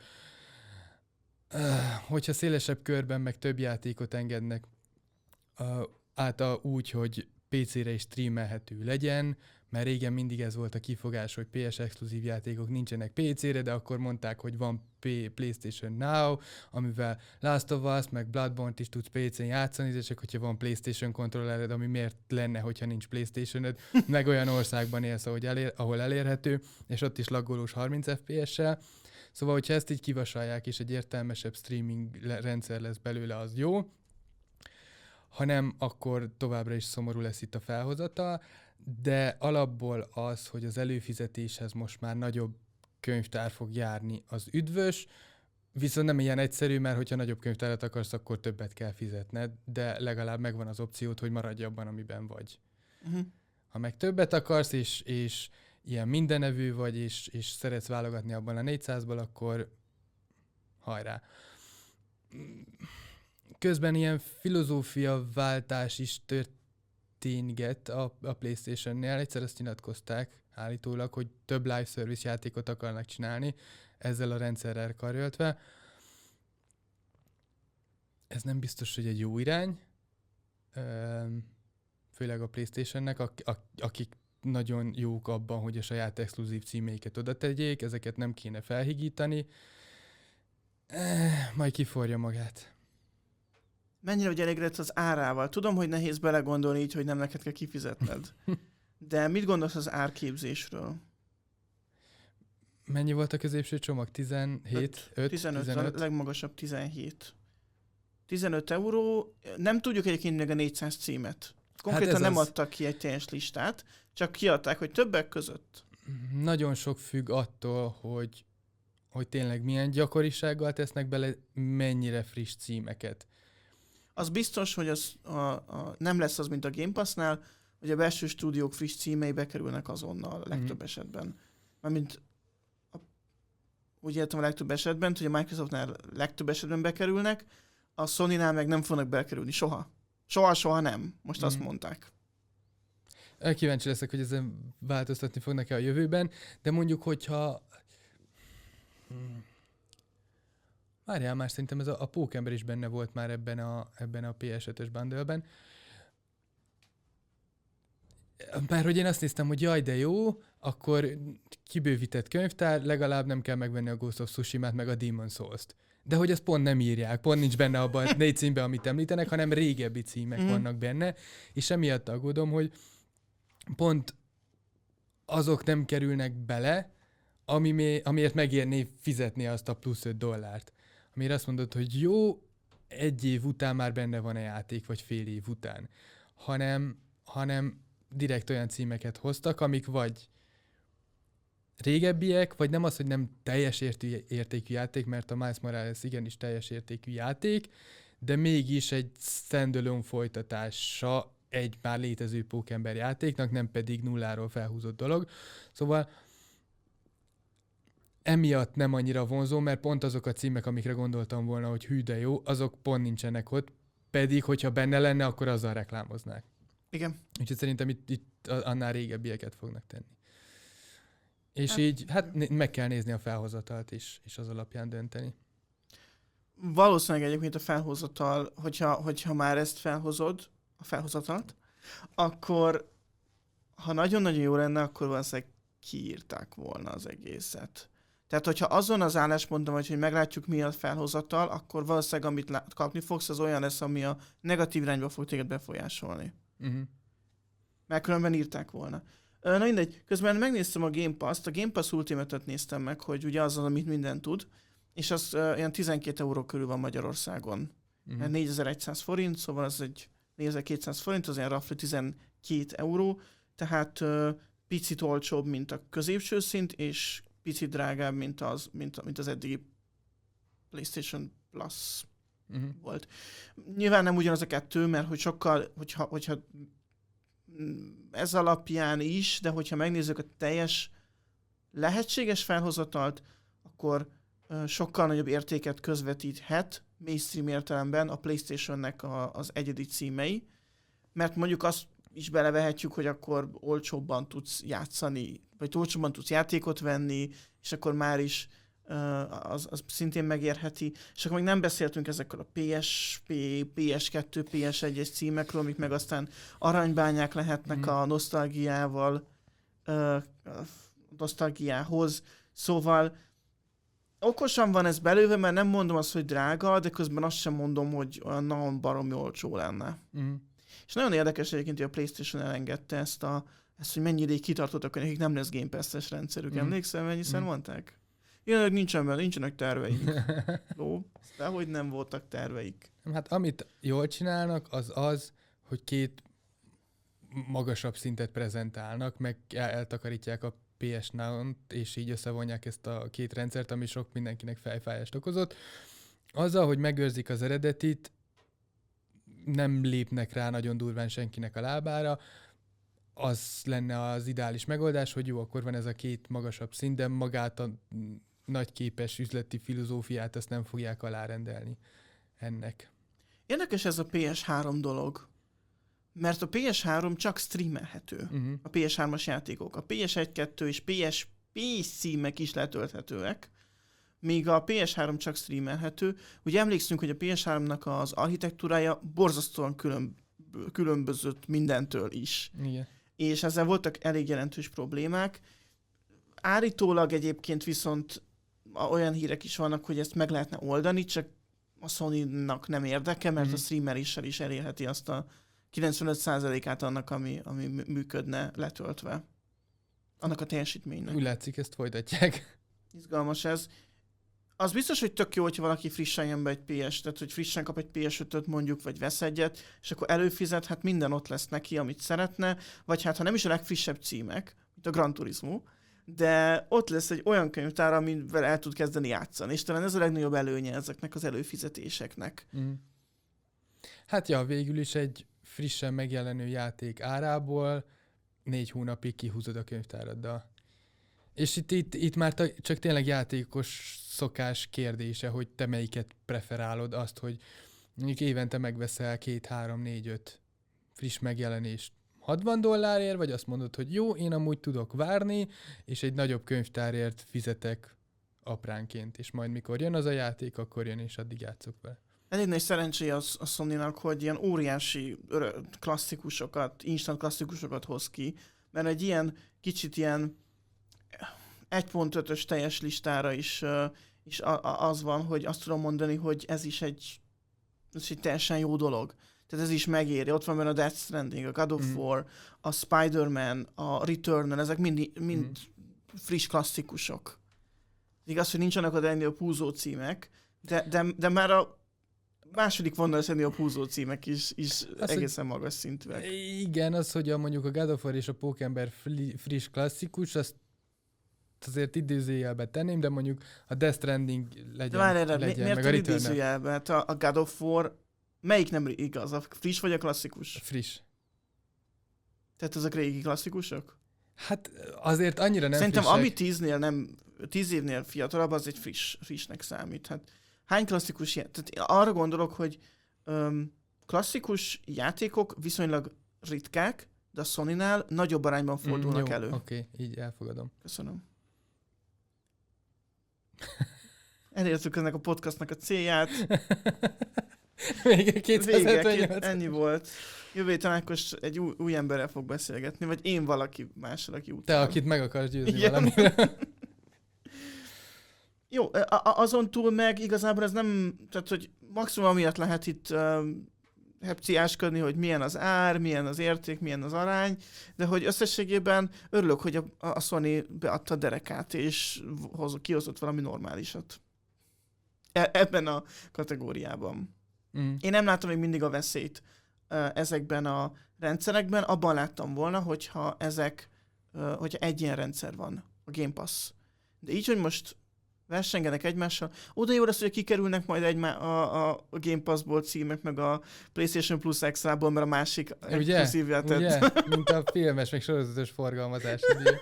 S2: Hogyha szélesebb körben meg több játékot engednek által úgy, hogy pé cére is streamelhető legyen, mert régen mindig ez volt a kifogás, hogy pé es exkluzív játékok nincsenek pé cére, de akkor mondták, hogy van P- PlayStation Now, amivel Last of Us, meg Bloodborne-t is tudsz pé cén játszani, de csak hogyha van PlayStation kontrollered, ami miért lenne, hogyha nincs PlayStation-ed, meg olyan országban élsz, ahogy elér, ahol elérhető, és ott is laggolós harminc ef pé es-sel. Szóval, hogyha ezt így kivasalják, és egy értelmesebb streaming rendszer lesz belőle, az jó. Ha nem, akkor továbbra is szomorú lesz itt a felhozata, de alapból az, hogy az előfizetéshez most már nagyobb könyvtár fog járni, az üdvös, viszont nem ilyen egyszerű, mert hogyha nagyobb könyvtárat akarsz, akkor többet kell fizetned, de legalább megvan az opciót, hogy maradj abban, amiben vagy. Uh-huh. Ha meg többet akarsz, és, és ilyen mindenevű vagy, és, és szeretsz válogatni abban a négyszázból, akkor hajrá. Közben ilyen filozófiaváltás is történget a, a PlayStation-nél. Egyszer azt nyilatkozták állítólag, hogy több live service játékot akarnak csinálni, ezzel a rendszerrel karöltve. Ez nem biztos, hogy egy jó irány, főleg a PlayStation-nek, akik nagyon jók abban, hogy a saját exkluzív címeiket oda tegyék, ezeket nem kéne felhigítani. Eh, majd kiforja magát.
S1: Mennyire vagy elégedett az árával? Tudom, hogy nehéz belegondolni így, hogy nem neked kell kifizetned. De mit gondolsz az árképzésről?
S2: Mennyi volt a középső csomag? tizenhét? öt?
S1: tizenöt,
S2: tizenöt?
S1: a legmagasabb tizenhét. tizenöt euró, nem tudjuk egyébként még a négyszáz címet. Konkrétan
S2: Hát
S1: nem
S2: az...
S1: adtak ki egy teljes listát, csak kiadták, hogy többek között.
S2: Nagyon sok függ attól, hogy, hogy tényleg milyen gyakorisággal tesznek bele, mennyire friss címeket.
S1: Az biztos, hogy az a, a, nem lesz az, mint a Game Pass-nál, hogy a belső stúdiók friss címei bekerülnek azonnal a legtöbb mm. esetben. Mármint a, úgy értem a legtöbb esetben, hogy a Microsoftnál legtöbb esetben bekerülnek, a Sonynál meg nem fognak bekerülni soha. Soha-soha nem. Most mm. azt mondták.
S2: Kíváncsi leszek, hogy ezen változtatni fognak-e a jövőben, de mondjuk, hogyha... Hmm. Várjál már, szerintem ez a, a Pókember is benne volt már ebben a, ebben a pé es ötös bundle-ben. Már hogy én azt néztem, hogy jaj, de jó, akkor kibővített könyvtár, legalább nem kell megvenni a Ghost of Tsushima-t, meg a Demon's Souls-t. De hogy ezt pont nem írják, pont nincs benne abban a négy címben, amit említenek, hanem régebbi címek mm. vannak benne, és emiatt aggódom, hogy pont azok nem kerülnek bele, ami mé, amiért megérné fizetni azt a plusz öt dollárt. Amire azt mondod, hogy jó, egy év után már benne van a játék, vagy fél év után. Hanem, hanem direkt olyan címeket hoztak, amik vagy régebbiek, vagy nem az, hogy nem teljes értű, értékű játék, mert a Miles Morales igenis teljes értékű játék, de mégis egy standalone folytatása egy már létező Pókember játéknak, nem pedig nulláról felhúzott dolog. Szóval emiatt nem annyira vonzó, mert pont azok a címek, amikre gondoltam volna, hogy hű de jó, azok pont nincsenek ott, pedig hogyha benne lenne, akkor azzal reklámoznák.
S1: Igen.
S2: Úgyhogy szerintem itt, itt annál régebbieket fognak tenni. És hát, így, hát meg kell nézni a felhozatalt is, és az alapján dönteni.
S1: Valószínűleg egyébként a felhozatal, hogyha, hogyha már ezt felhozod, a felhozatalt, akkor ha nagyon-nagyon jó lenne, akkor valószínűleg kiírták volna az egészet. Tehát, hogyha azon az állásponton vagy, hogy meglátjuk mi a felhozatal, akkor valószínűleg amit lát, kapni fogsz, az olyan lesz, ami a negatív irányba fog téged befolyásolni. Uh-huh. Mert különben írták volna. Na mindegy, közben megnéztem a Game Pass-t, a Game Pass Ultimate-et néztem meg, hogy ugye az az, amit minden tud, és az uh, ilyen tizenkét euró körül van Magyarországon. Uh-huh. négyezer-száz forint, szóval az egy négyezer-kétszáz forint, az ilyen roughly tizenkét euró, tehát uh, picit olcsóbb, mint a középső szint, és picit drágább, mint az, mint, mint az eddigi PlayStation Plus uh-huh. volt. Nyilván nem ugyanaz a kettő, mert hogy sokkal, hogyha, hogyha ez alapján is, de hogyha megnézzük a teljes lehetséges felhozatalt, akkor uh, sokkal nagyobb értéket közvetíthet mainstream értelemben a PlayStation-nek a, az egyedi címei, mert mondjuk azt is belevehetjük, hogy akkor olcsóbban tudsz játszani, vagy olcsóbban tudsz játékot venni, és akkor már is uh, az, az szintén megérheti. És akkor még nem beszéltünk ezekről a pé es pé, pé es kettő, pé es egyes címekről, amik meg aztán aranybányák lehetnek mm. a nosztalgiával, uh, nosztalgiához. Szóval okosan van ez belőve, mert nem mondom azt, hogy drága, de közben azt sem mondom, hogy olyan nagyon baromi olcsó lenne. Mm. És nagyon érdekes egyébként, hogy a PlayStation elengedte ezt, a, ezt hogy mennyi ideig kitartottak, nekik nem lesz Game Pass-es rendszerük. Mm. Emlékszel, mennyiszer mm. mondták? Ilyenek nincsen, nincsenek terveik. Ó, dehogy nem voltak terveik.
S2: Hát amit jól csinálnak, az az, hogy két magasabb szintet prezentálnak, meg eltakarítják a pé es Now-t, és így összevonják ezt a két rendszert, ami sok mindenkinek fejfájást okozott. Azzal, hogy megőrzik az eredetit, nem lépnek rá nagyon durván senkinek a lábára, az lenne az ideális megoldás, hogy jó, akkor van ez a két magasabb szint, de magát a nagyképes üzleti filozófiát azt nem fogják alárendelni ennek.
S1: Érdekes ez a pé es három dolog, mert a pé es három csak streamelhető, uh-huh. a pé es hármas játékok. A pé es egy kettő és pé es pé címek is letölthetőek, míg a pé es három csak streamelhető. Ugye emlékszünk, hogy a pé es háromnak az architektúrája borzasztóan külön, különbözött mindentől is.
S2: Igen.
S1: És ezzel voltak elég jelentős problémák. Állítólag egyébként viszont olyan hírek is vannak, hogy ezt meg lehetne oldani, csak a Sony-nak nem érdeke, mert mm-hmm. a streameléssel is elérheti azt a kilencvenöt százalékát annak, ami, ami működne letöltve. Annak a teljesítménynek.
S2: Úgy látszik, ezt folytatják.
S1: Izgalmas ez. Az biztos, hogy tök jó, hogyha valaki frissen jön be egy pé es, tehát hogy frissen kap egy pé es ötöt mondjuk, vagy vesz egyet, és akkor előfizet, hát minden ott lesz neki, amit szeretne, vagy hát ha nem is a legfrissebb címek, mint a Gran Turismo, de ott lesz egy olyan könyvtár, amivel el tud kezdeni játszani, és talán ez a legnagyobb előnye ezeknek az előfizetéseknek.
S2: Mm. Hát ja, végül is egy frissen megjelenő játék árából négy hónapig kihúzod a könyvtáraddal. És itt, itt, itt már ta, csak tényleg játékos szokás kérdése, hogy te melyiket preferálod, azt, hogy mondjuk évente megveszel két, három, négy, öt friss megjelenést hatvan dollárért, vagy azt mondod, hogy jó, én amúgy tudok várni, és egy nagyobb könyvtárért fizetek apránként, és majd mikor jön az a játék, akkor jön, és addig játszok vele.
S1: Elég nagy szerencséje az, a Sony-nak, hogy ilyen óriási örö- klasszikusokat, instant klasszikusokat hoz ki, mert egy ilyen kicsit ilyen egy pont ötös teljes listára is, uh, is a, a, az van, hogy azt tudom mondani, hogy ez is egy, ez egy teljesen jó dolog. Tehát ez is megéri. Ott van benne a Death Stranding, a God of mm. War, a Spider-Man, a Returnal, ezek mind, mind mm. friss klasszikusok. Igaz, hogy nincsenek oda ennél a húzó címek, de, de, de már a második vonal ennél a húzó címek is, is az, egészen magas szintűek.
S2: Igen, az, hogy a, mondjuk a God of War és a Pókember friss klasszikus, azt azért idézőjelbe tenném, de mondjuk a Death Stranding legyen,
S1: de már erre,
S2: legyen
S1: miért
S2: meg a Returnal.
S1: Idézőjelbe? Hát a, a God of War melyik nem igaz? A friss vagy a klasszikus?
S2: A friss.
S1: Tehát ezek régi klasszikusok?
S2: Hát azért annyira nem
S1: Szerintem
S2: frissek.
S1: ami tíznél nem, tíz évnél fiatalabb, az egy friss, frissnek számít. Hát hány klasszikus ilyen? Tehát arra gondolok, hogy öm, klasszikus játékok viszonylag ritkák, de a Sonynál nagyobb arányban fordulnak
S2: mm, jó,
S1: elő.
S2: Oké, okay, így elfogadom.
S1: Köszönöm. Elértük ennek a podcastnak a célját.
S2: Vége kétszázhetvennyolc.
S1: Vége, ennyi volt. Jövő héten Ákos egy új, új emberrel fog beszélgetni, vagy én valaki mással, aki után.
S2: Te, akit meg akarsz győzni
S1: igen.
S2: valamire.
S1: Jó, azon túl meg igazából ez nem, tehát hogy maximum amiatt lehet itt um, hepciáskodni, hogy milyen az ár, milyen az érték, milyen az arány, de hogy összességében örülök, hogy a, a Sony beadta a derekát, és hoz, kihozott valami normálisat. E- ebben a kategóriában. Mm. Én nem látom még mindig a veszélyt uh, ezekben a rendszerekben, abban láttam volna, hogyha ezek, uh, hogyha egy ilyen rendszer van, a Game Pass. De így, hogy most versengenek egymással, oda jó lesz, hogy kikerülnek majd egymá- a, a Game Pass-ból címek, meg a PlayStation Plus Extra-ból, mert a másik exkluzívjá tett.
S2: Ugye? Mint a filmes, meg sorozatos forgalmazás. Ugye?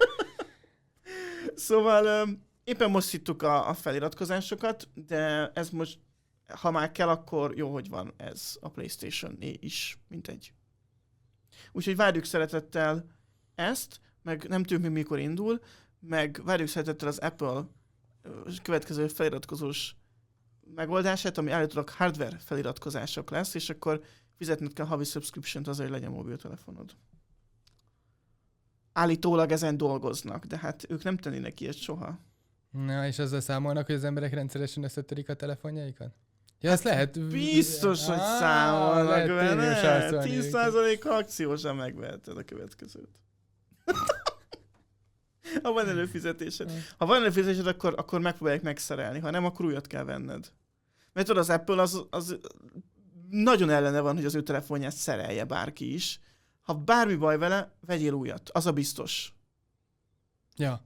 S1: Szóval um, éppen most szittuk a, a feliratkozásokat, de ez most, ha már kell, akkor jó, hogy van ez a PlayStation-é is, mint egy. Úgyhogy várjuk szeretettel ezt, meg nem tudjuk még mikor indul, meg várjuk szeretettel az Apple következő feliratkozós megoldását, ami állítólag hardware feliratkozások lesz, és akkor fizetned kell havi subscription-t azért, hogy legyen mobiltelefonod. Állítólag ezen dolgoznak, de hát ők nem tennének ilyet soha.
S2: Na, és azzal számolnak, hogy az emberek rendszeresen összetörik a telefonjaikat? Ja, ezt lehet...
S1: Biztos, hogy ah, számolnak vele. tíz százalék akciósan megveheted a következőt. Ha van előfizetésed. Ha van előfizetésed, akkor, akkor megpróbálják megszerelni. Ha nem, akkor újat kell venned. Mert tudod, az Apple az, az nagyon ellene van, hogy az ő telefonját szerelje bárki is. Ha bármi baj vele, vegyél újat. Az a biztos.
S2: Ja.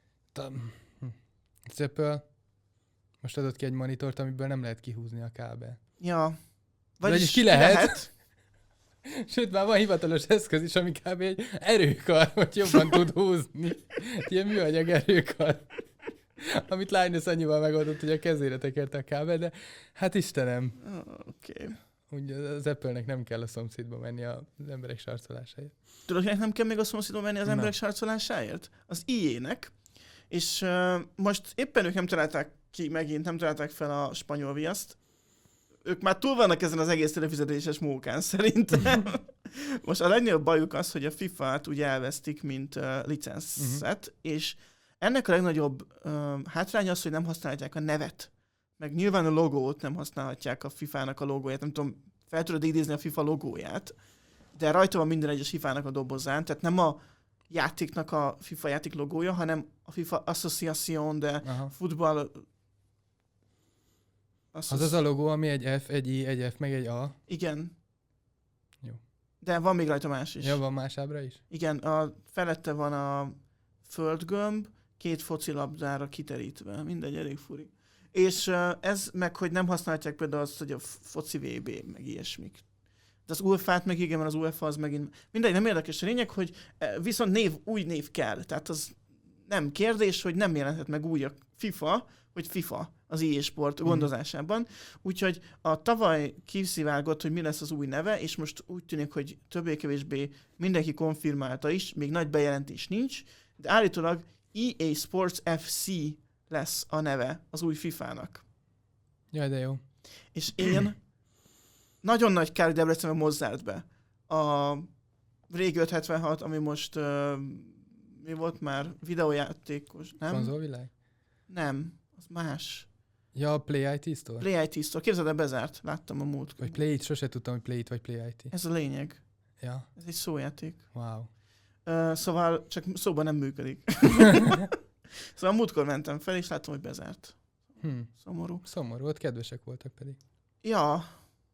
S2: Az Apple most adott ki egy monitort, amiből nem lehet kihúzni a kábel.
S1: Ja.
S2: Vagyis ki lehet. lehet. Sőt, már van hivatalos eszköz is, ami kb. Egy erőkar, hogy jobban tud húzni. Ilyen műanyag erőkar. Amit Linus annyival megoldott, hogy a kezére tekerte a kábel, de hát Istenem.
S1: Oh, oké. Okay.
S2: Úgy az Apple-nek nem kell a szomszédba menni az emberek sarcolásáért.
S1: Tudod, hogy nem kell még a szomszédba menni az emberek
S2: Na.
S1: sarcolásáért? Az í á-nek. És uh, most éppen ők nem találták ki, megint nem találták fel a spanyol viaszt. Ők már túl vannak ezen az egész előfizetéses mókán szerintem. Most a legnagyobb bajuk az, hogy a fifát ugye elvesztik, mint uh, licenszet, uh-huh. és ennek a legnagyobb uh, hátránya az, hogy nem használhatják a nevet. Meg nyilván a logót nem használhatják, a fifának a logóját. Nem tudom, fel tudod idézni a FIFA logóját, de rajta van minden egyes fifának a dobozán, tehát nem a játéknak a FIFA játék logója, hanem a FIFA Association de
S2: Aha.
S1: Football...
S2: Az az a logó, ami egy F, egy I, egy F, meg egy A.
S1: Igen.
S2: Jó.
S1: De van még rajta más is.
S2: Ja, van más ábra is?
S1: Igen, a felette van a földgömb, két focilabdára kiterítve. Mindegy, elég furi. És uh, ez meg, hogy nem használják például azt, hogy a foci vé bé, meg ilyesmik. De az u ef á-t meg igen, mert az u ef á az megint... Mindegy, nem érdekes a lényeg, hogy viszont név, új név kell. Tehát az nem kérdés, hogy nem jelenhet meg új a FIFA, hogy FIFA az í á Sport mm. gondozásában. Úgyhogy a tavaly kiszivárgott, hogy mi lesz az új neve, és most úgy tűnik, hogy többé-kevésbé mindenki konfirmálta is, még nagy bejelentés nincs, de állítólag í á Sports ef cé lesz a neve az új fifának.
S2: Jaj, de jó.
S1: És én nagyon nagy kár, hogy Debrecenben mozzárt be. A régi ötszázhetvenhat, ami most uh, mi volt már? Videójátékos, nem?
S2: Konzolvilág?
S1: Nem, az más.
S2: Ja, a Play i té Store?
S1: Play i té Store. Képzeld el, bezárt. Láttam a múlt.
S2: Vagy Play It, sose tudtam, hogy Play It vagy Play i té.
S1: Ez a lényeg.
S2: Ja.
S1: Ez egy szójáték.
S2: Wow.
S1: Uh, szóval csak szóban nem működik. Szóval múltkor mentem fel, és láttam, hogy bezárt.
S2: Hmm.
S1: Szomorú.
S2: Szomorú, ott kedvesek voltak pedig.
S1: Ja.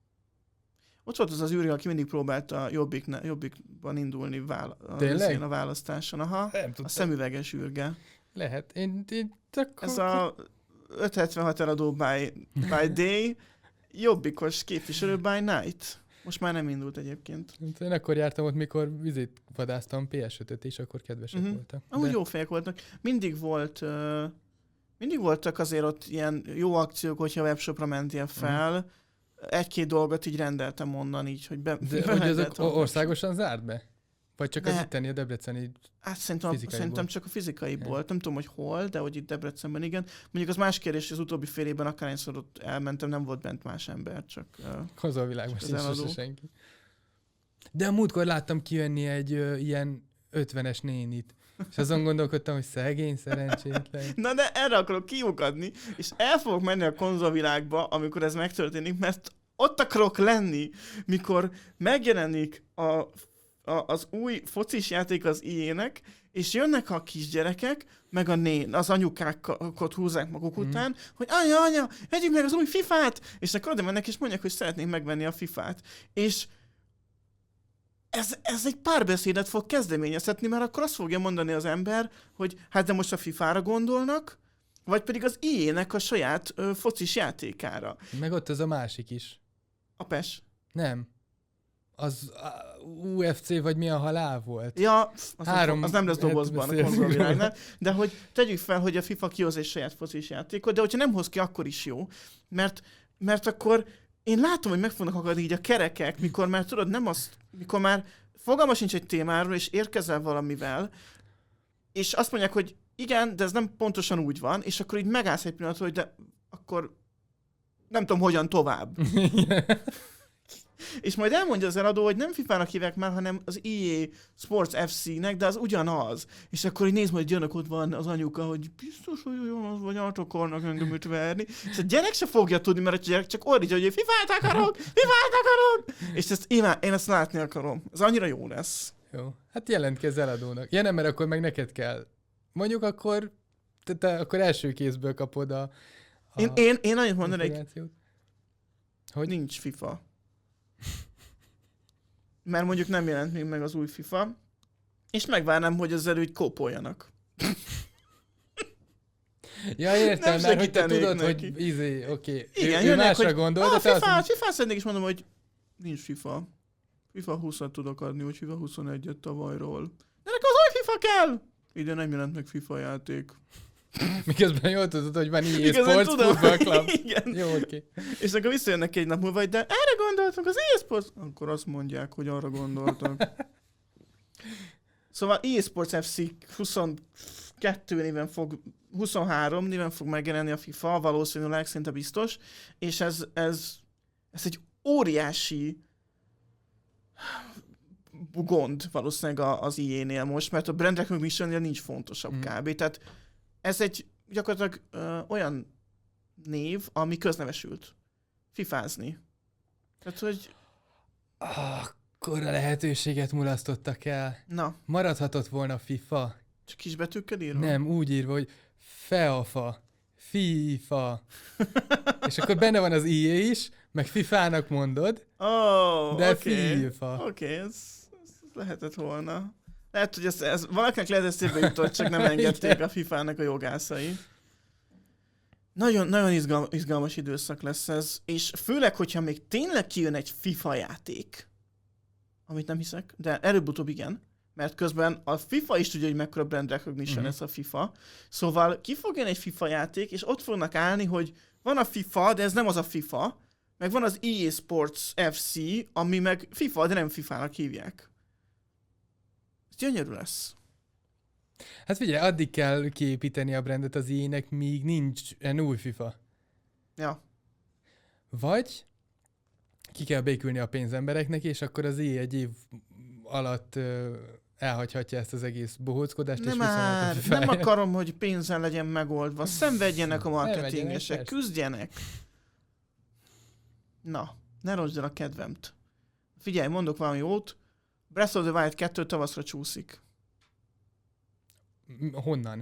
S1: Ott volt az az űri, aki mindig próbálta jobbik, jobbikban indulni vála- a, a választáson. Aha. A szemüveges űrge.
S2: Lehet. Én, én csak...
S1: Ez a ötszázhetvenhat eladó by, by day, jobbikos képviselő by night. Most már nem indult egyébként.
S2: Én akkor jártam ott, mikor vizit vadáztam pé es ötöt, és akkor kedvesek uh-huh. voltak.
S1: Amúgy de... jó fejek voltak. Mindig volt, uh, mindig voltak azért ott ilyen jó akciók, hogyha webshopra mentél fel. Uh-huh. Egy-két dolgot így rendeltem onnan így, hogy be...
S2: De hogy ezek országosan zárt be? Vagy csak de... az itteni, a debreceni
S1: hát szerintem, szerintem csak a fizikaiból. Ja. Nem tudom, hogy hol, de hogy itt Debrecenben igen. Mondjuk az más kérdés, hogy az utóbbi fél évben akárhányszor ott elmentem, nem volt bent más ember, csak...
S2: Konzolvilágban sincs senki. De a múltkor láttam kijönni egy ö, ilyen ötvenes nénit. És azon gondolkodtam, hogy szegény, szerencsétlen.
S1: Na de erre akarok kiukadni, és el fogok menni a konzolvilágba, amikor ez megtörténik, mert ott akarok lenni, mikor megjelenik a A, az új focis játék az í á-nek, és jönnek a kisgyerekek, meg a nén, az anyukákat húzzák maguk mm. után, hogy anya, anya, vegyük meg az új fifát! És akkor oda mennek, és mondják, hogy szeretnénk megvenni a fifát. És ez, ez egy párbeszédet fog kezdeményeztetni, mert akkor azt fogja mondani az ember, hogy hát de most a fifára gondolnak, vagy pedig az í á-nek a saját ö, focis játékára.
S2: Meg ott az a másik is.
S1: A pes.
S2: Nem. Az u ef cé vagy mi a halál volt?
S1: Ja, az, Három az nem lesz dobozban a konzolvilágnál, de hogy tegyük fel, hogy a FIFA kihoz egy saját focis játékot, de hogyha nem hoz ki, akkor is jó, mert, mert akkor én látom, hogy meg fognak akadni így a kerekek, mikor már tudod, nem azt, mikor már fogalma sincs egy témáról, és érkezel valamivel, és azt mondják, hogy igen, de ez nem pontosan úgy van, és akkor így megállsz egy pillanat, hogy de akkor nem tudom, hogyan tovább. És majd elmondja az eladó, hogy nem fifának hívják már, hanem az í á Sports ef cé-nek, de az ugyanaz. És akkor így nézd, hogy jönnek, ott van az anyuka, hogy biztos, hogy ugyanaz, vagy át akarnak engem üt verni. És a gyerek se fogja tudni, mert a gyerek csak ordítja, hogy fifát akarok, fifát akarok! És ezt én, én ezt látni akarom. Ez annyira jó lesz.
S2: Jó. Hát jelentkezz eladónak. Ja nem, mert akkor meg neked kell. Mondjuk akkor, te, te akkor első kézből kapod a... a
S1: én, én, én annyit mondanék,
S2: hogy
S1: nincs FIFA. Mert mondjuk nem jelent még meg az új FIFA, és megvárnám, hogy ezzel úgy kópoljanak.
S2: Ja, értem, mert hogy te tudod, neki. Hogy izé, oké, okay.
S1: Igen,
S2: ő,
S1: jönnek,
S2: ő másra
S1: hogy
S2: gondol,
S1: ah,
S2: de te
S1: FIFA,
S2: azt...
S1: FIFA szeretnék, és mondom, hogy nincs FIFA. FIFA húszat tudok adni, hogy FIFA huszonegyet tavalyról. De nekem az új FIFA kell! Ide nem jelent meg FIFA játék.
S2: Miközben jól tudod, hogy van í á Sports Football Club.
S1: Igen.
S2: Jó, oké. Okay.
S1: És akkor visszajönnek egy nap múlva, hogy de erre gondoltunk, az í á Sports... Akkor azt mondják, hogy arra gondoltak. Szóval í á Sports ef cé huszonkettő néven fog, huszonhárom néven fog megjelenni a FIFA, valószínűleg, szinte biztos, és ez, ez, ez egy óriási gond valószínűleg az í á-nél most, mert a brand recognition-nél nincs fontosabb mm. kb. Tehát ez egy gyakorlatilag ö, olyan név, ami köznevesült. Fifázni. Tehát, hogy...
S2: Akkor a lehetőséget mulasztottak el.
S1: Na.
S2: Maradhatott volna FIFA.
S1: Csak kisbetűkkel írva?
S2: Nem, úgy írva, hogy FEAFA. FIFA. És akkor benne van az i á is, meg fifának mondod,
S1: oh,
S2: de
S1: okay.
S2: FIFA.
S1: Oké, okay, ez, ez lehetett volna. Lehet, hogy ez, ez valakinek lehet eszébe jutott, csak nem engedték a fifának a jogászai. Nagyon, nagyon izgal, izgalmas időszak lesz ez, és főleg, hogyha még tényleg kijön egy FIFA játék, amit nem hiszek, de előbb-utóbb igen, mert közben a FIFA is tudja, hogy mekkora brand recognition uh-huh. ez a FIFA. Szóval ki fog jönni egy FIFA játék, és ott fognak állni, hogy van a FIFA, de ez nem az a FIFA, meg van az i á Sports ef cé, ami meg FIFA, de nem fifának hívják. Ez gyönyörű lesz.
S2: Hát figyelj, addig kell kiépíteni a brandet az i á-nek, míg nincs en új FIFA.
S1: Ja.
S2: Vagy ki kell békülni a pénzembereknek, és akkor az i á egy év alatt ö, elhagyhatja ezt az egész bohóckodást,
S1: nem
S2: és
S1: már,
S2: viszont a
S1: nem akarom, hogy pénzzel legyen megoldva. Szenvedjenek a marketingesek,
S2: persze.
S1: küzdjenek. Na, ne rossd el a kedvemt. Figyelj, mondok valami jót. Breath of the Wild kettő tavaszra csúszik.
S2: M- Honnan?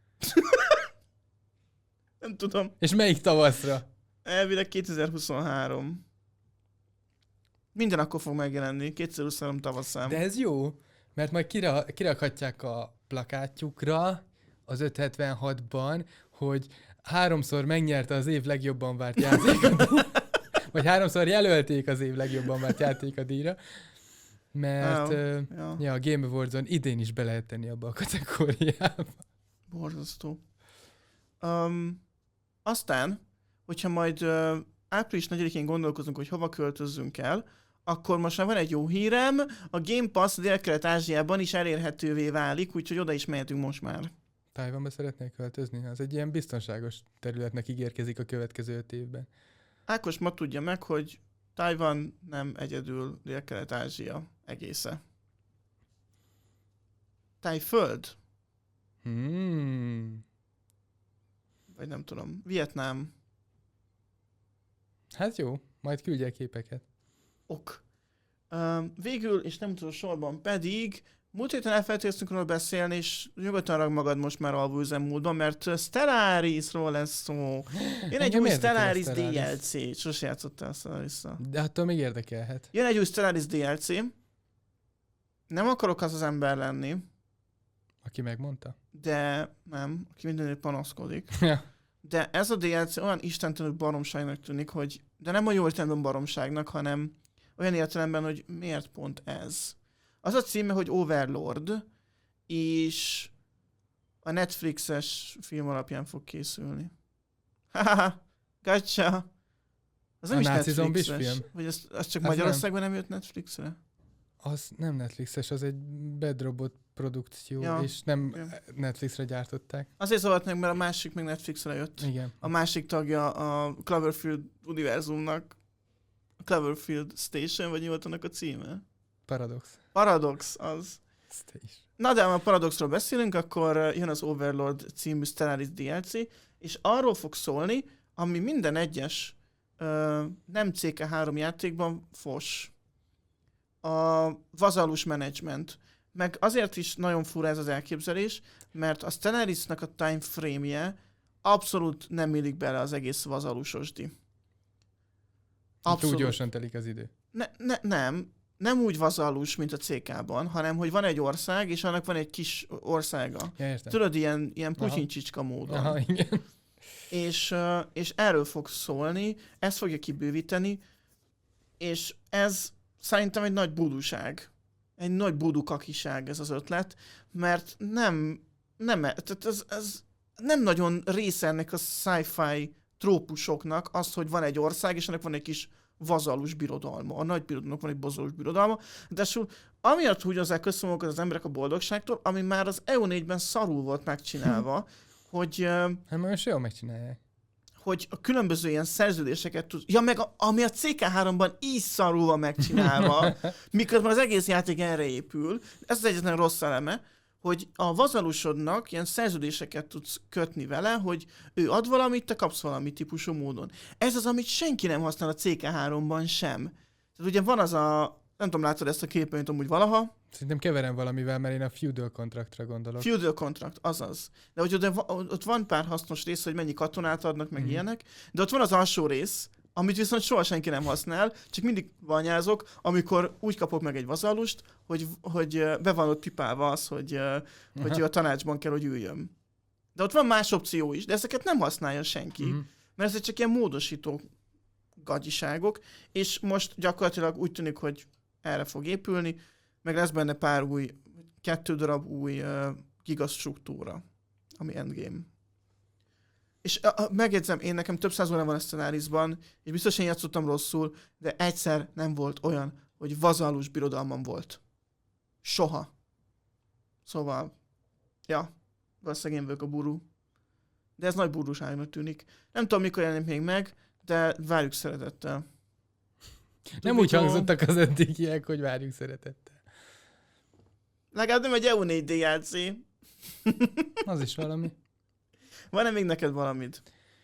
S1: Nem tudom.
S2: És melyik tavaszra?
S1: Elvileg kétezer-huszonhárom. Minden akkor fog megjelenni, kétezer-huszonhárom tavaszán.
S2: De ez jó, mert majd kira- kirakhatják a plakátjukra az ötszázhetvenhatban, hogy háromszor megnyerte az év legjobban várt játékot. Vagy háromszor jelölték az év legjobban várt játékadíjra. Mert
S1: Oh,
S2: uh,
S1: ja.
S2: ja, a Game Awards-on idén is be lehet tenni abba a kategóriába.
S1: Borzasztó. Um, aztán, hogyha majd uh, április negyedikén gondolkozunk, hogy hova költözzünk el, akkor most már van egy jó hírem, a Game Pass Dél-Kelet-Ázsiában is elérhetővé válik, úgyhogy oda is mehetünk most már.
S2: Tájvanba szeretnél költözni? Az egy ilyen biztonságos területnek ígérkezik a következő öt évben.
S1: Ákos ma tudja meg, hogy Tajvan nem egyedül Dél-Kelet-Ázsia egésze. Tájföld?
S2: Hmm.
S1: Vagy nem tudom. Vietnám.
S2: Hát jó, majd küldje képeket.
S1: Ok. Um, végül, és nem tudom sorban pedig, múlt héten elfelejtkeztünk róla beszélni, és nyugodtan rag magad most már alvóüzemmódban, mert Stellarisról lesz szó. Jön egy
S2: Engem
S1: új
S2: érdekel a
S1: Stellaris
S2: Stellaris.
S1: dé el cé. Sose játszottál Stellaris-szal.
S2: De attól még érdekelhet.
S1: Jön egy új Stellaris dé el cé. Nem akarok az az ember lenni,
S2: Aki megmondta?
S1: de nem, aki mindenért panaszkodik.
S2: Ja.
S1: De ez a dé el cé olyan istentelenül baromságnak tűnik, hogy, de nem a jó értelemben baromságnak, hanem olyan értelemben, hogy miért pont ez. Az a címe, hogy Overlord, és a Netflixes film alapján fog készülni. Haha, gotcha. Az nem
S2: A
S1: is
S2: náci zombis
S1: Netflixes.
S2: film?
S1: Vagy az, az csak
S2: Az
S1: Magyarországban nem. nem jött Netflixre?
S2: Az nem Netflixes, az egy Bedrobot produkció,
S1: Ja.
S2: és nem
S1: Ja.
S2: Netflixre gyártották.
S1: Azért zavart meg, mert a másik meg Netflixre jött.
S2: Igen.
S1: A másik tagja a Cloverfield univerzumnak, a Cloverfield Station, vagy mi volt annak a címe?
S2: Paradox.
S1: Paradox, az.
S2: Ezt is.
S1: Na de ha a Paradoxról beszélünk, akkor jön az Overlord című Stellaris dé el cé, és arról fog szólni, ami minden egyes ö, nem cé ká három játékban fos. A vazalus management. Meg azért is nagyon fura ez az elképzelés, mert a Stellarisnak a time frame-je abszolút nem illik bele az egész vazalusosdi.
S2: Túl gyorsan telik az idő.
S1: Ne, ne, nem, nem úgy vazalus, mint a cé ká-ban, hanem hogy van egy ország, és annak van egy kis országa.
S2: Ja, értem.
S1: Tudod, ilyen, ilyen
S2: Aha.
S1: Putyin-csicska módon.
S2: Aha, igen.
S1: És, uh, és erről fog szólni, ezt fogja kibővíteni, és ez szerintem egy nagy buduság. Egy nagy budukakiság ez az ötlet, mert nem, nem, tehát ez, ez nem nagyon része ennek a sci-fi trópusoknak az, hogy van egy ország, és ennek van egy kis vazalus birodalma. A nagy birodalomnak van egy vazalus birodalma, de sul, amiatt húgyozzák össze magukat az emberek a boldogságtól, ami már az E U négyben szarul volt megcsinálva, hogy, uh,
S2: Hát most jól megcsinálják.
S1: hogy a különböző ilyen szerződéseket tud... Ja, meg a, ami a cé ká háromban így szarul van megcsinálva, miközben az egész játék erre épül, ez az egyetlen rossz eleme, hogy a vazalusodnak ilyen szerződéseket tudsz kötni vele, hogy ő ad valamit, te kapsz valami típusú módon. Ez az, amit senki nem használ a cé ká háromban sem. Tehát ugye van az a, nem tudom, látod ezt a képernyőt amúgy valaha?
S2: Szerintem keverem valamivel, mert én a feudal contractra gondolok.
S1: Feudal contract, azaz. De hogy ott, ott van pár hasznos rész, hogy mennyi katonát adnak, meg mm. ilyenek, de ott van az alsó rész, amit viszont soha senki nem használ, csak mindig vanyázok, amikor úgy kapok meg egy vazalust, hogy, hogy be van ott tipálva az, hogy, hogy a tanácsban kell, hogy üljön. De ott van más opció is, de ezeket nem használja senki, uh-huh. mert ezek csak ilyen módosító gagyiságok, és most gyakorlatilag úgy tűnik, hogy erre fog épülni, meg lesz benne pár új, kettő darab új uh, gigastruktúra, ami endgame. És a, a, megjegyzem, én nekem több száz órán van a Stellarisban, és biztos én játszottam rosszul, de egyszer nem volt olyan, hogy vazalus birodalmam volt. Soha. Szóval, ja, valószínűleg én vagyok a buru. De ez nagy burúságnak tűnik. Nem tudom, mikor jelenik még meg, de várjuk szeretettel.
S2: Nem úgy hangzottak az eddigiek, hogy várjuk szeretettel.
S1: Legalább nem egy E U négy dé el cé.
S2: Az is valami.
S1: Van-e még neked valamit?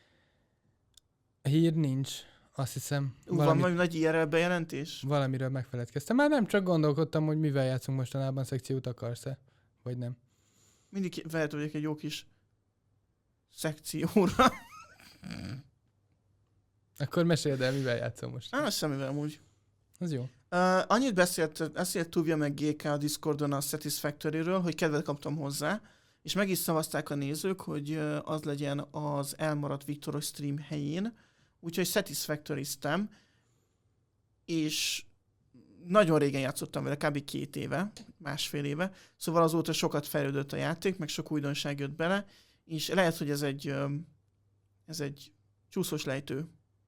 S2: Hír nincs, azt hiszem.
S1: Ú, valami, van valami nagy i er el bejelentés?
S2: Valamiről megfeledkeztem. Már nem csak gondolkodtam, hogy mivel játszunk mostanában, szekciót akarsz-e, vagy nem.
S1: Mindig vehet vagyok egy jó kis szekcióra.
S2: Akkor meséld el, mivel játszom most.
S1: Á, semmivel amúgy.
S2: Az jó.
S1: Uh, annyit beszélt, beszélt Tuvia meg gé ká a Discordon a Satisfactory-ről, hogy kedvet kaptam hozzá, és meg is szavazták a nézők, hogy az legyen az elmaradt Viktoros stream helyén, úgyhogy Satisfactory-ztem, és nagyon régen játszottam vele, kb. két éve, másfél éve, szóval azóta sokat fejlődött a játék, meg sok újdonság jött bele, és lehet, hogy ez egy, ez egy csúszós lejtő.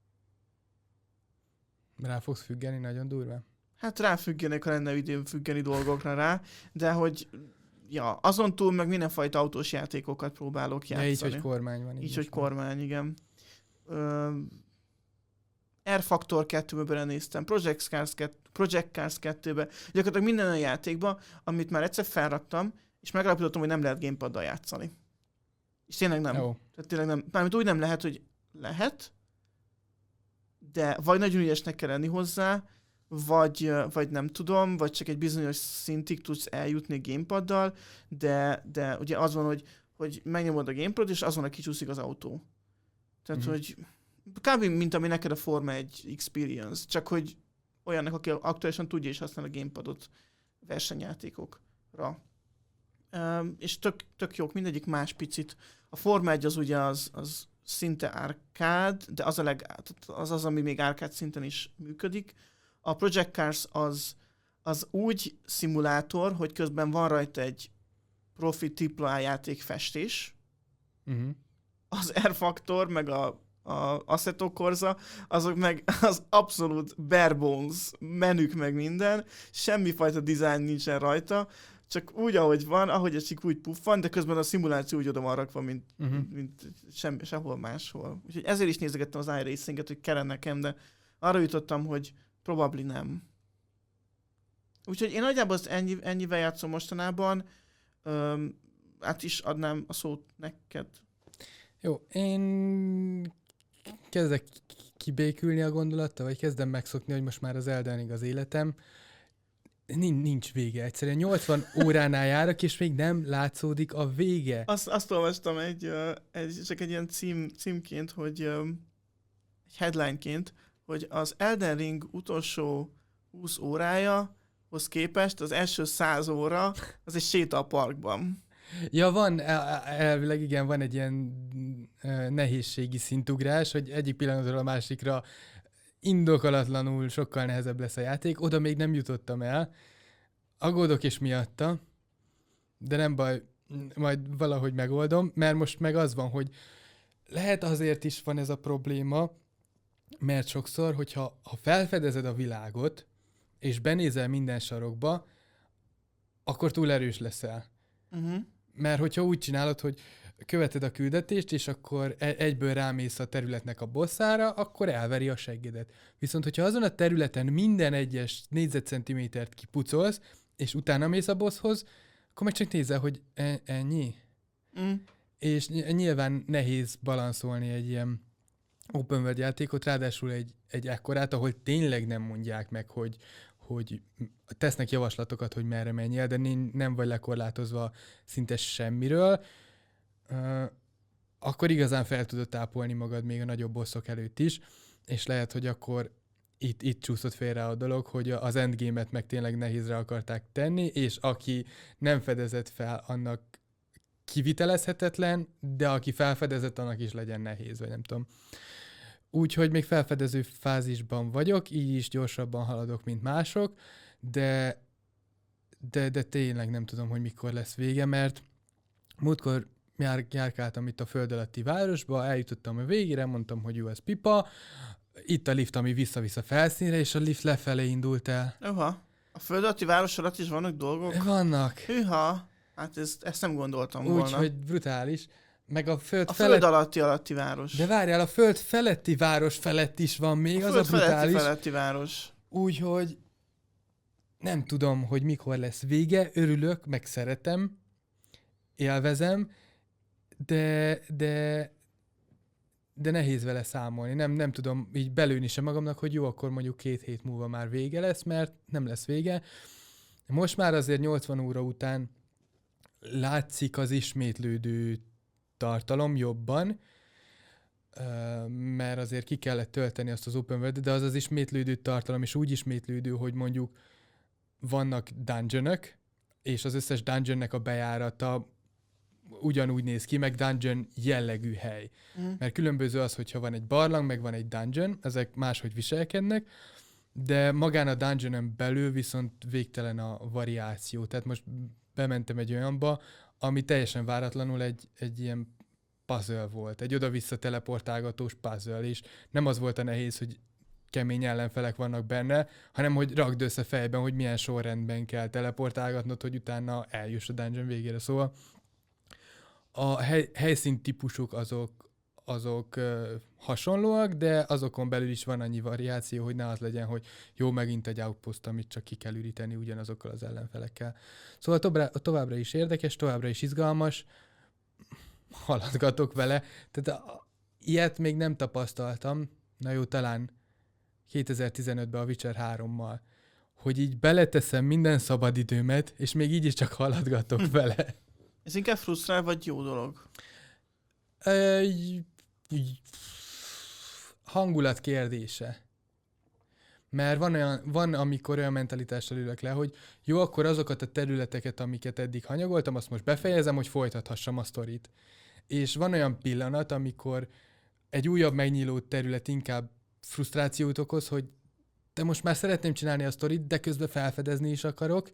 S2: Rá fogsz függeni nagyon durván?
S1: Hát ráfüggenek, ha lenne idén függeni dolgokra rá, de hogy ja, azon túl meg mindenfajta autós játékokat próbálok játszani.
S2: Ja, így, hogy kormány van.
S1: Így, így hogy kormány, igen. Ö, R-Factor kettőbe belenéztem, Project Cars, kettő, Project Cars kettőbe, gyakorlatilag minden olyan játékba, amit már egyszer felraktam, és megállapítottam, hogy nem lehet gamepaddal játszani. És tényleg nem.
S2: Jó.
S1: Tehát tényleg nem. Mármint úgy nem lehet, hogy lehet, de vagy nagyon ügyesnek kell lenni hozzá, vagy, vagy nem tudom, vagy csak egy bizonyos szintig tudsz eljutni gamepaddal, de, de ugye az van, hogy, hogy megnyomod a gamepadot, és azon a kicsúszik az autó. Tehát, mm-hmm. hogy kb. Mint ami neked a Forma egy experience, csak hogy olyannak, aki aktuálisan tudja is használni a gamepadot versenyjátékokra. Um, és tök, tök jók, mindegyik más picit. A Forma egy az ugye az, az szinte arcade, de az, a leg, az az, ami még arcade szinten is működik. A Project Cars az, az úgy szimulátor, hogy közben van rajta egy profi tripla á játékfestés. Uh-huh. Az R-Factor, meg a, a Assetto Corsa, azok meg az abszolút bare bones menük meg minden, semmifajta design nincsen rajta, csak úgy, ahogy van, ahogy ez csak úgy puffan, de közben a szimuláció úgy oda van rakva, mint, uh-huh. mint sem, sehol máshol. Úgyhogy ezért is nézegettem az iRacing-et, hogy kellene nekem, de arra jutottam, hogy probably nem. Úgyhogy én nagyjából azt ennyi, ennyivel játszom mostanában, Öm, át is adnám a szót neked.
S2: Jó, én kezdek kibékülni a gondolattal, vagy kezdem megszokni, hogy most már az Elden Ring az életem. Nincs vége. Egyszerűen nyolcvan óránál járok, és még nem látszódik a vége.
S1: Azt, azt olvastam egy, egy, csak egy ilyen cím, címként, hogy egy headlineként, hogy az Elden Ring utolsó húsz órájahoz képest az első száz óra az egy séta a parkban.
S2: Ja, van, elvileg igen, van egy ilyen nehézségi szintugrás, hogy egyik pillanatról a másikra indokolatlanul sokkal nehezebb lesz a játék. Oda még nem jutottam el. Aggódok is miatta, de nem baj, majd valahogy megoldom, mert most meg az van, hogy lehet azért is van ez a probléma, mert sokszor, hogyha ha felfedezed a világot, és benézel minden sarokba, akkor túl erős leszel. Uh-huh. Mert hogyha úgy csinálod, hogy követed a küldetést, és akkor egyből rámész a területnek a bosszára, akkor elveri a seggedet. Viszont, hogyha azon a területen minden egyes négyzetcentimétert kipucolsz, és utána mész a bosshoz, akkor meg csak nézzel, hogy e- ennyi.
S1: Mm.
S2: És ny- nyilván nehéz balanszolni egy ilyen open world játékot, ráadásul egy, egy ekkorát, ahol tényleg nem mondják meg, hogy, hogy tesznek javaslatokat, hogy merre menjél, de nem vagy lekorlátozva szinte semmiről, uh, akkor igazán fel tudod tápolni magad még a nagyobb bosszok előtt is, és lehet, hogy akkor itt, itt csúszott félre a dolog, hogy az endgame-et meg tényleg nehézre akarták tenni, és aki nem fedezett fel, annak kivitelezhetetlen, de aki felfedezett, annak is legyen nehéz, vagy nem tudom. Úgyhogy még felfedező fázisban vagyok, így is gyorsabban haladok, mint mások, de, de, de tényleg nem tudom, hogy mikor lesz vége, mert múltkor jár, járkáltam itt a föld alatti városba, eljutottam a végére, mondtam, hogy jó, ez pipa, itt a lift, ami vissza-vissza felszínre, és a lift lefelé indult el.
S1: Oha. A föld alatti város alatt is vannak dolgok?
S2: Vannak.
S1: Hűha. Hát ezt, ezt nem gondoltam
S2: Úgy,
S1: volna.
S2: hogy brutális. Meg a föld
S1: a
S2: felett...
S1: föld alatti alatti város.
S2: De várjál, a föld feletti város felett is van még,
S1: a
S2: az a
S1: föld
S2: brutális.
S1: feletti feletti város.
S2: Úgyhogy nem tudom, hogy mikor lesz vége, örülök, meg szeretem, élvezem, de, de, de nehéz vele számolni. Nem, nem tudom így belőni sem magamnak, hogy jó, akkor mondjuk két hét múlva már vége lesz, mert nem lesz vége. Most már azért nyolcvan óra után látszik az ismétlődő tartalom jobban, mert azért ki kellett tölteni azt az open world, de az az ismétlődő tartalom, és úgy ismétlődő, hogy mondjuk vannak dungeonök, és az összes dungeonnek a bejárata ugyanúgy néz ki, meg dungeon jellegű hely. Mm. Mert különböző az, hogyha van egy barlang, meg van egy dungeon, ezek máshogy viselkednek, de magán a dungeonon belül viszont végtelen a variáció. Tehát most bementem egy olyanba, ami teljesen váratlanul egy, egy ilyen puzzle volt, egy oda-vissza teleportálgatós puzzle, és nem az volt a nehéz, hogy kemény ellenfelek vannak benne, hanem hogy rakd össze fejben, hogy milyen sorrendben kell teleportálgatnod, hogy utána eljuss a dungeon végére. Szóval a hely, helyszín típusok azok, azok uh, hasonlóak, de azokon belül is van annyi variáció, hogy ne az legyen, hogy jó, megint egy outpost, amit csak ki kell üríteni ugyanazokkal az ellenfelekkel. Szóval továbbra, továbbra is érdekes, továbbra is izgalmas, haladgatok vele. Tehát a, ilyet még nem tapasztaltam, na jó, talán kétezer-tizenötben a Witcher hárommal, hogy így beleteszem minden szabadidőmet, és még így is csak haladgatok vele.
S1: Ez inkább frusztrál, vagy jó dolog?
S2: Egy, hangulat kérdése. Mert van, olyan, van, amikor olyan mentalitással ülök le, hogy jó, akkor azokat a területeket, amiket eddig hanyagoltam, azt most befejezem, hogy folytathassam a sztorit. És van olyan pillanat, amikor egy újabb megnyíló terület inkább frusztrációt okoz, hogy de most már szeretném csinálni a sztorit, de közben felfedezni is akarok,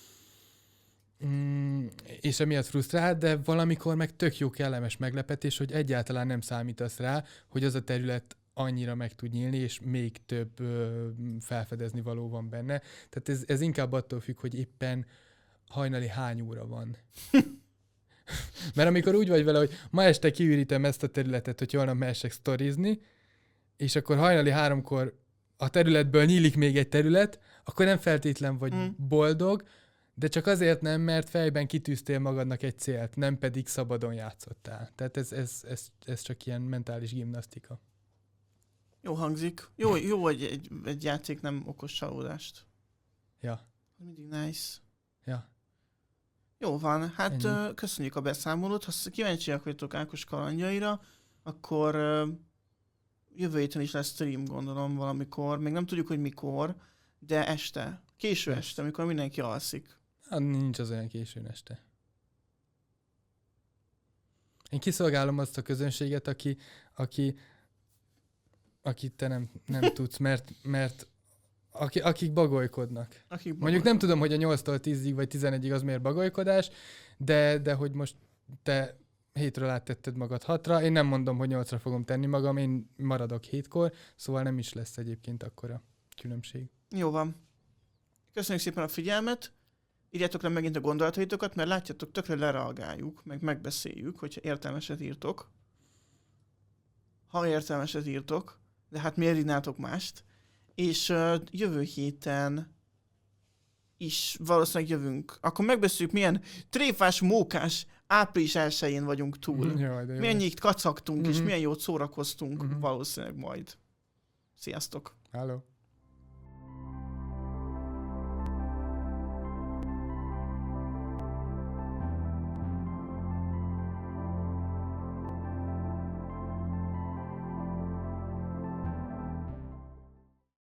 S2: mm, és emiatt frusztrál, de valamikor meg tök jó kellemes meglepetés, hogy egyáltalán nem számítasz rá, hogy az a terület annyira meg tud nyílni, és még több ö, felfedezni való van benne. Tehát ez, ez inkább attól függ, hogy éppen hajnali hány óra van. Mert amikor úgy vagy vele, hogy ma este kiürítem ezt a területet, hogy holnap mehessek sztorizni, és akkor hajnali háromkor a területből nyílik még egy terület, akkor nem feltétlen vagy mm. boldog, de csak azért nem, mert fejben kitűztél magadnak egy célt, nem pedig szabadon játszottál. Tehát ez, ez, ez, ez csak ilyen mentális gimnasztika.
S1: Jó hangzik. Jó, jó hogy egy, egy játék nem okoz csalódást.
S2: Ja.
S1: Mindig nice.
S2: Ja.
S1: Jó van, hát uh, köszönjük a beszámolót. Ha kíváncsiak vagytok Ákos kalandjaira, akkor uh, jövő héten is lesz stream, gondolom valamikor. Még nem tudjuk, hogy mikor, de este. Késő yes. este, amikor mindenki alszik.
S2: Hát nincs az olyan későn este. Én kiszolgálom azt a közönséget, aki, aki, akit te nem, nem tudsz, mert, mert aki, akik bagolykodnak. Akik bagolykodnak. Mondjuk nem tudom, hogy a nyolctól tízig vagy tizenegyig az miért bagolykodás, de, de hogy most te hétről áttetted magad hatra, én nem mondom, hogy nyolcra fogom tenni magam, én maradok hétkor, szóval nem is lesz egyébként akkora különbség.
S1: Jó van. Köszönjük szépen a figyelmet. Írjátok le megint a gondolataitokat, mert látjátok, tökre lereagáljuk, meg megbeszéljük, hogyha értelmeset írtok. Ha értelmeset írtok, de hát miért írnátok mást. És uh, jövő héten is valószínűleg jövünk. Akkor megbeszéljük, milyen tréfás, mókás április elsején vagyunk túl.
S2: Jaj, de jó.
S1: Mennyit kacagtunk,
S2: Mhm.
S1: és milyen jót szórakoztunk
S2: Mhm.
S1: valószínűleg majd. Sziasztok!
S2: Hello.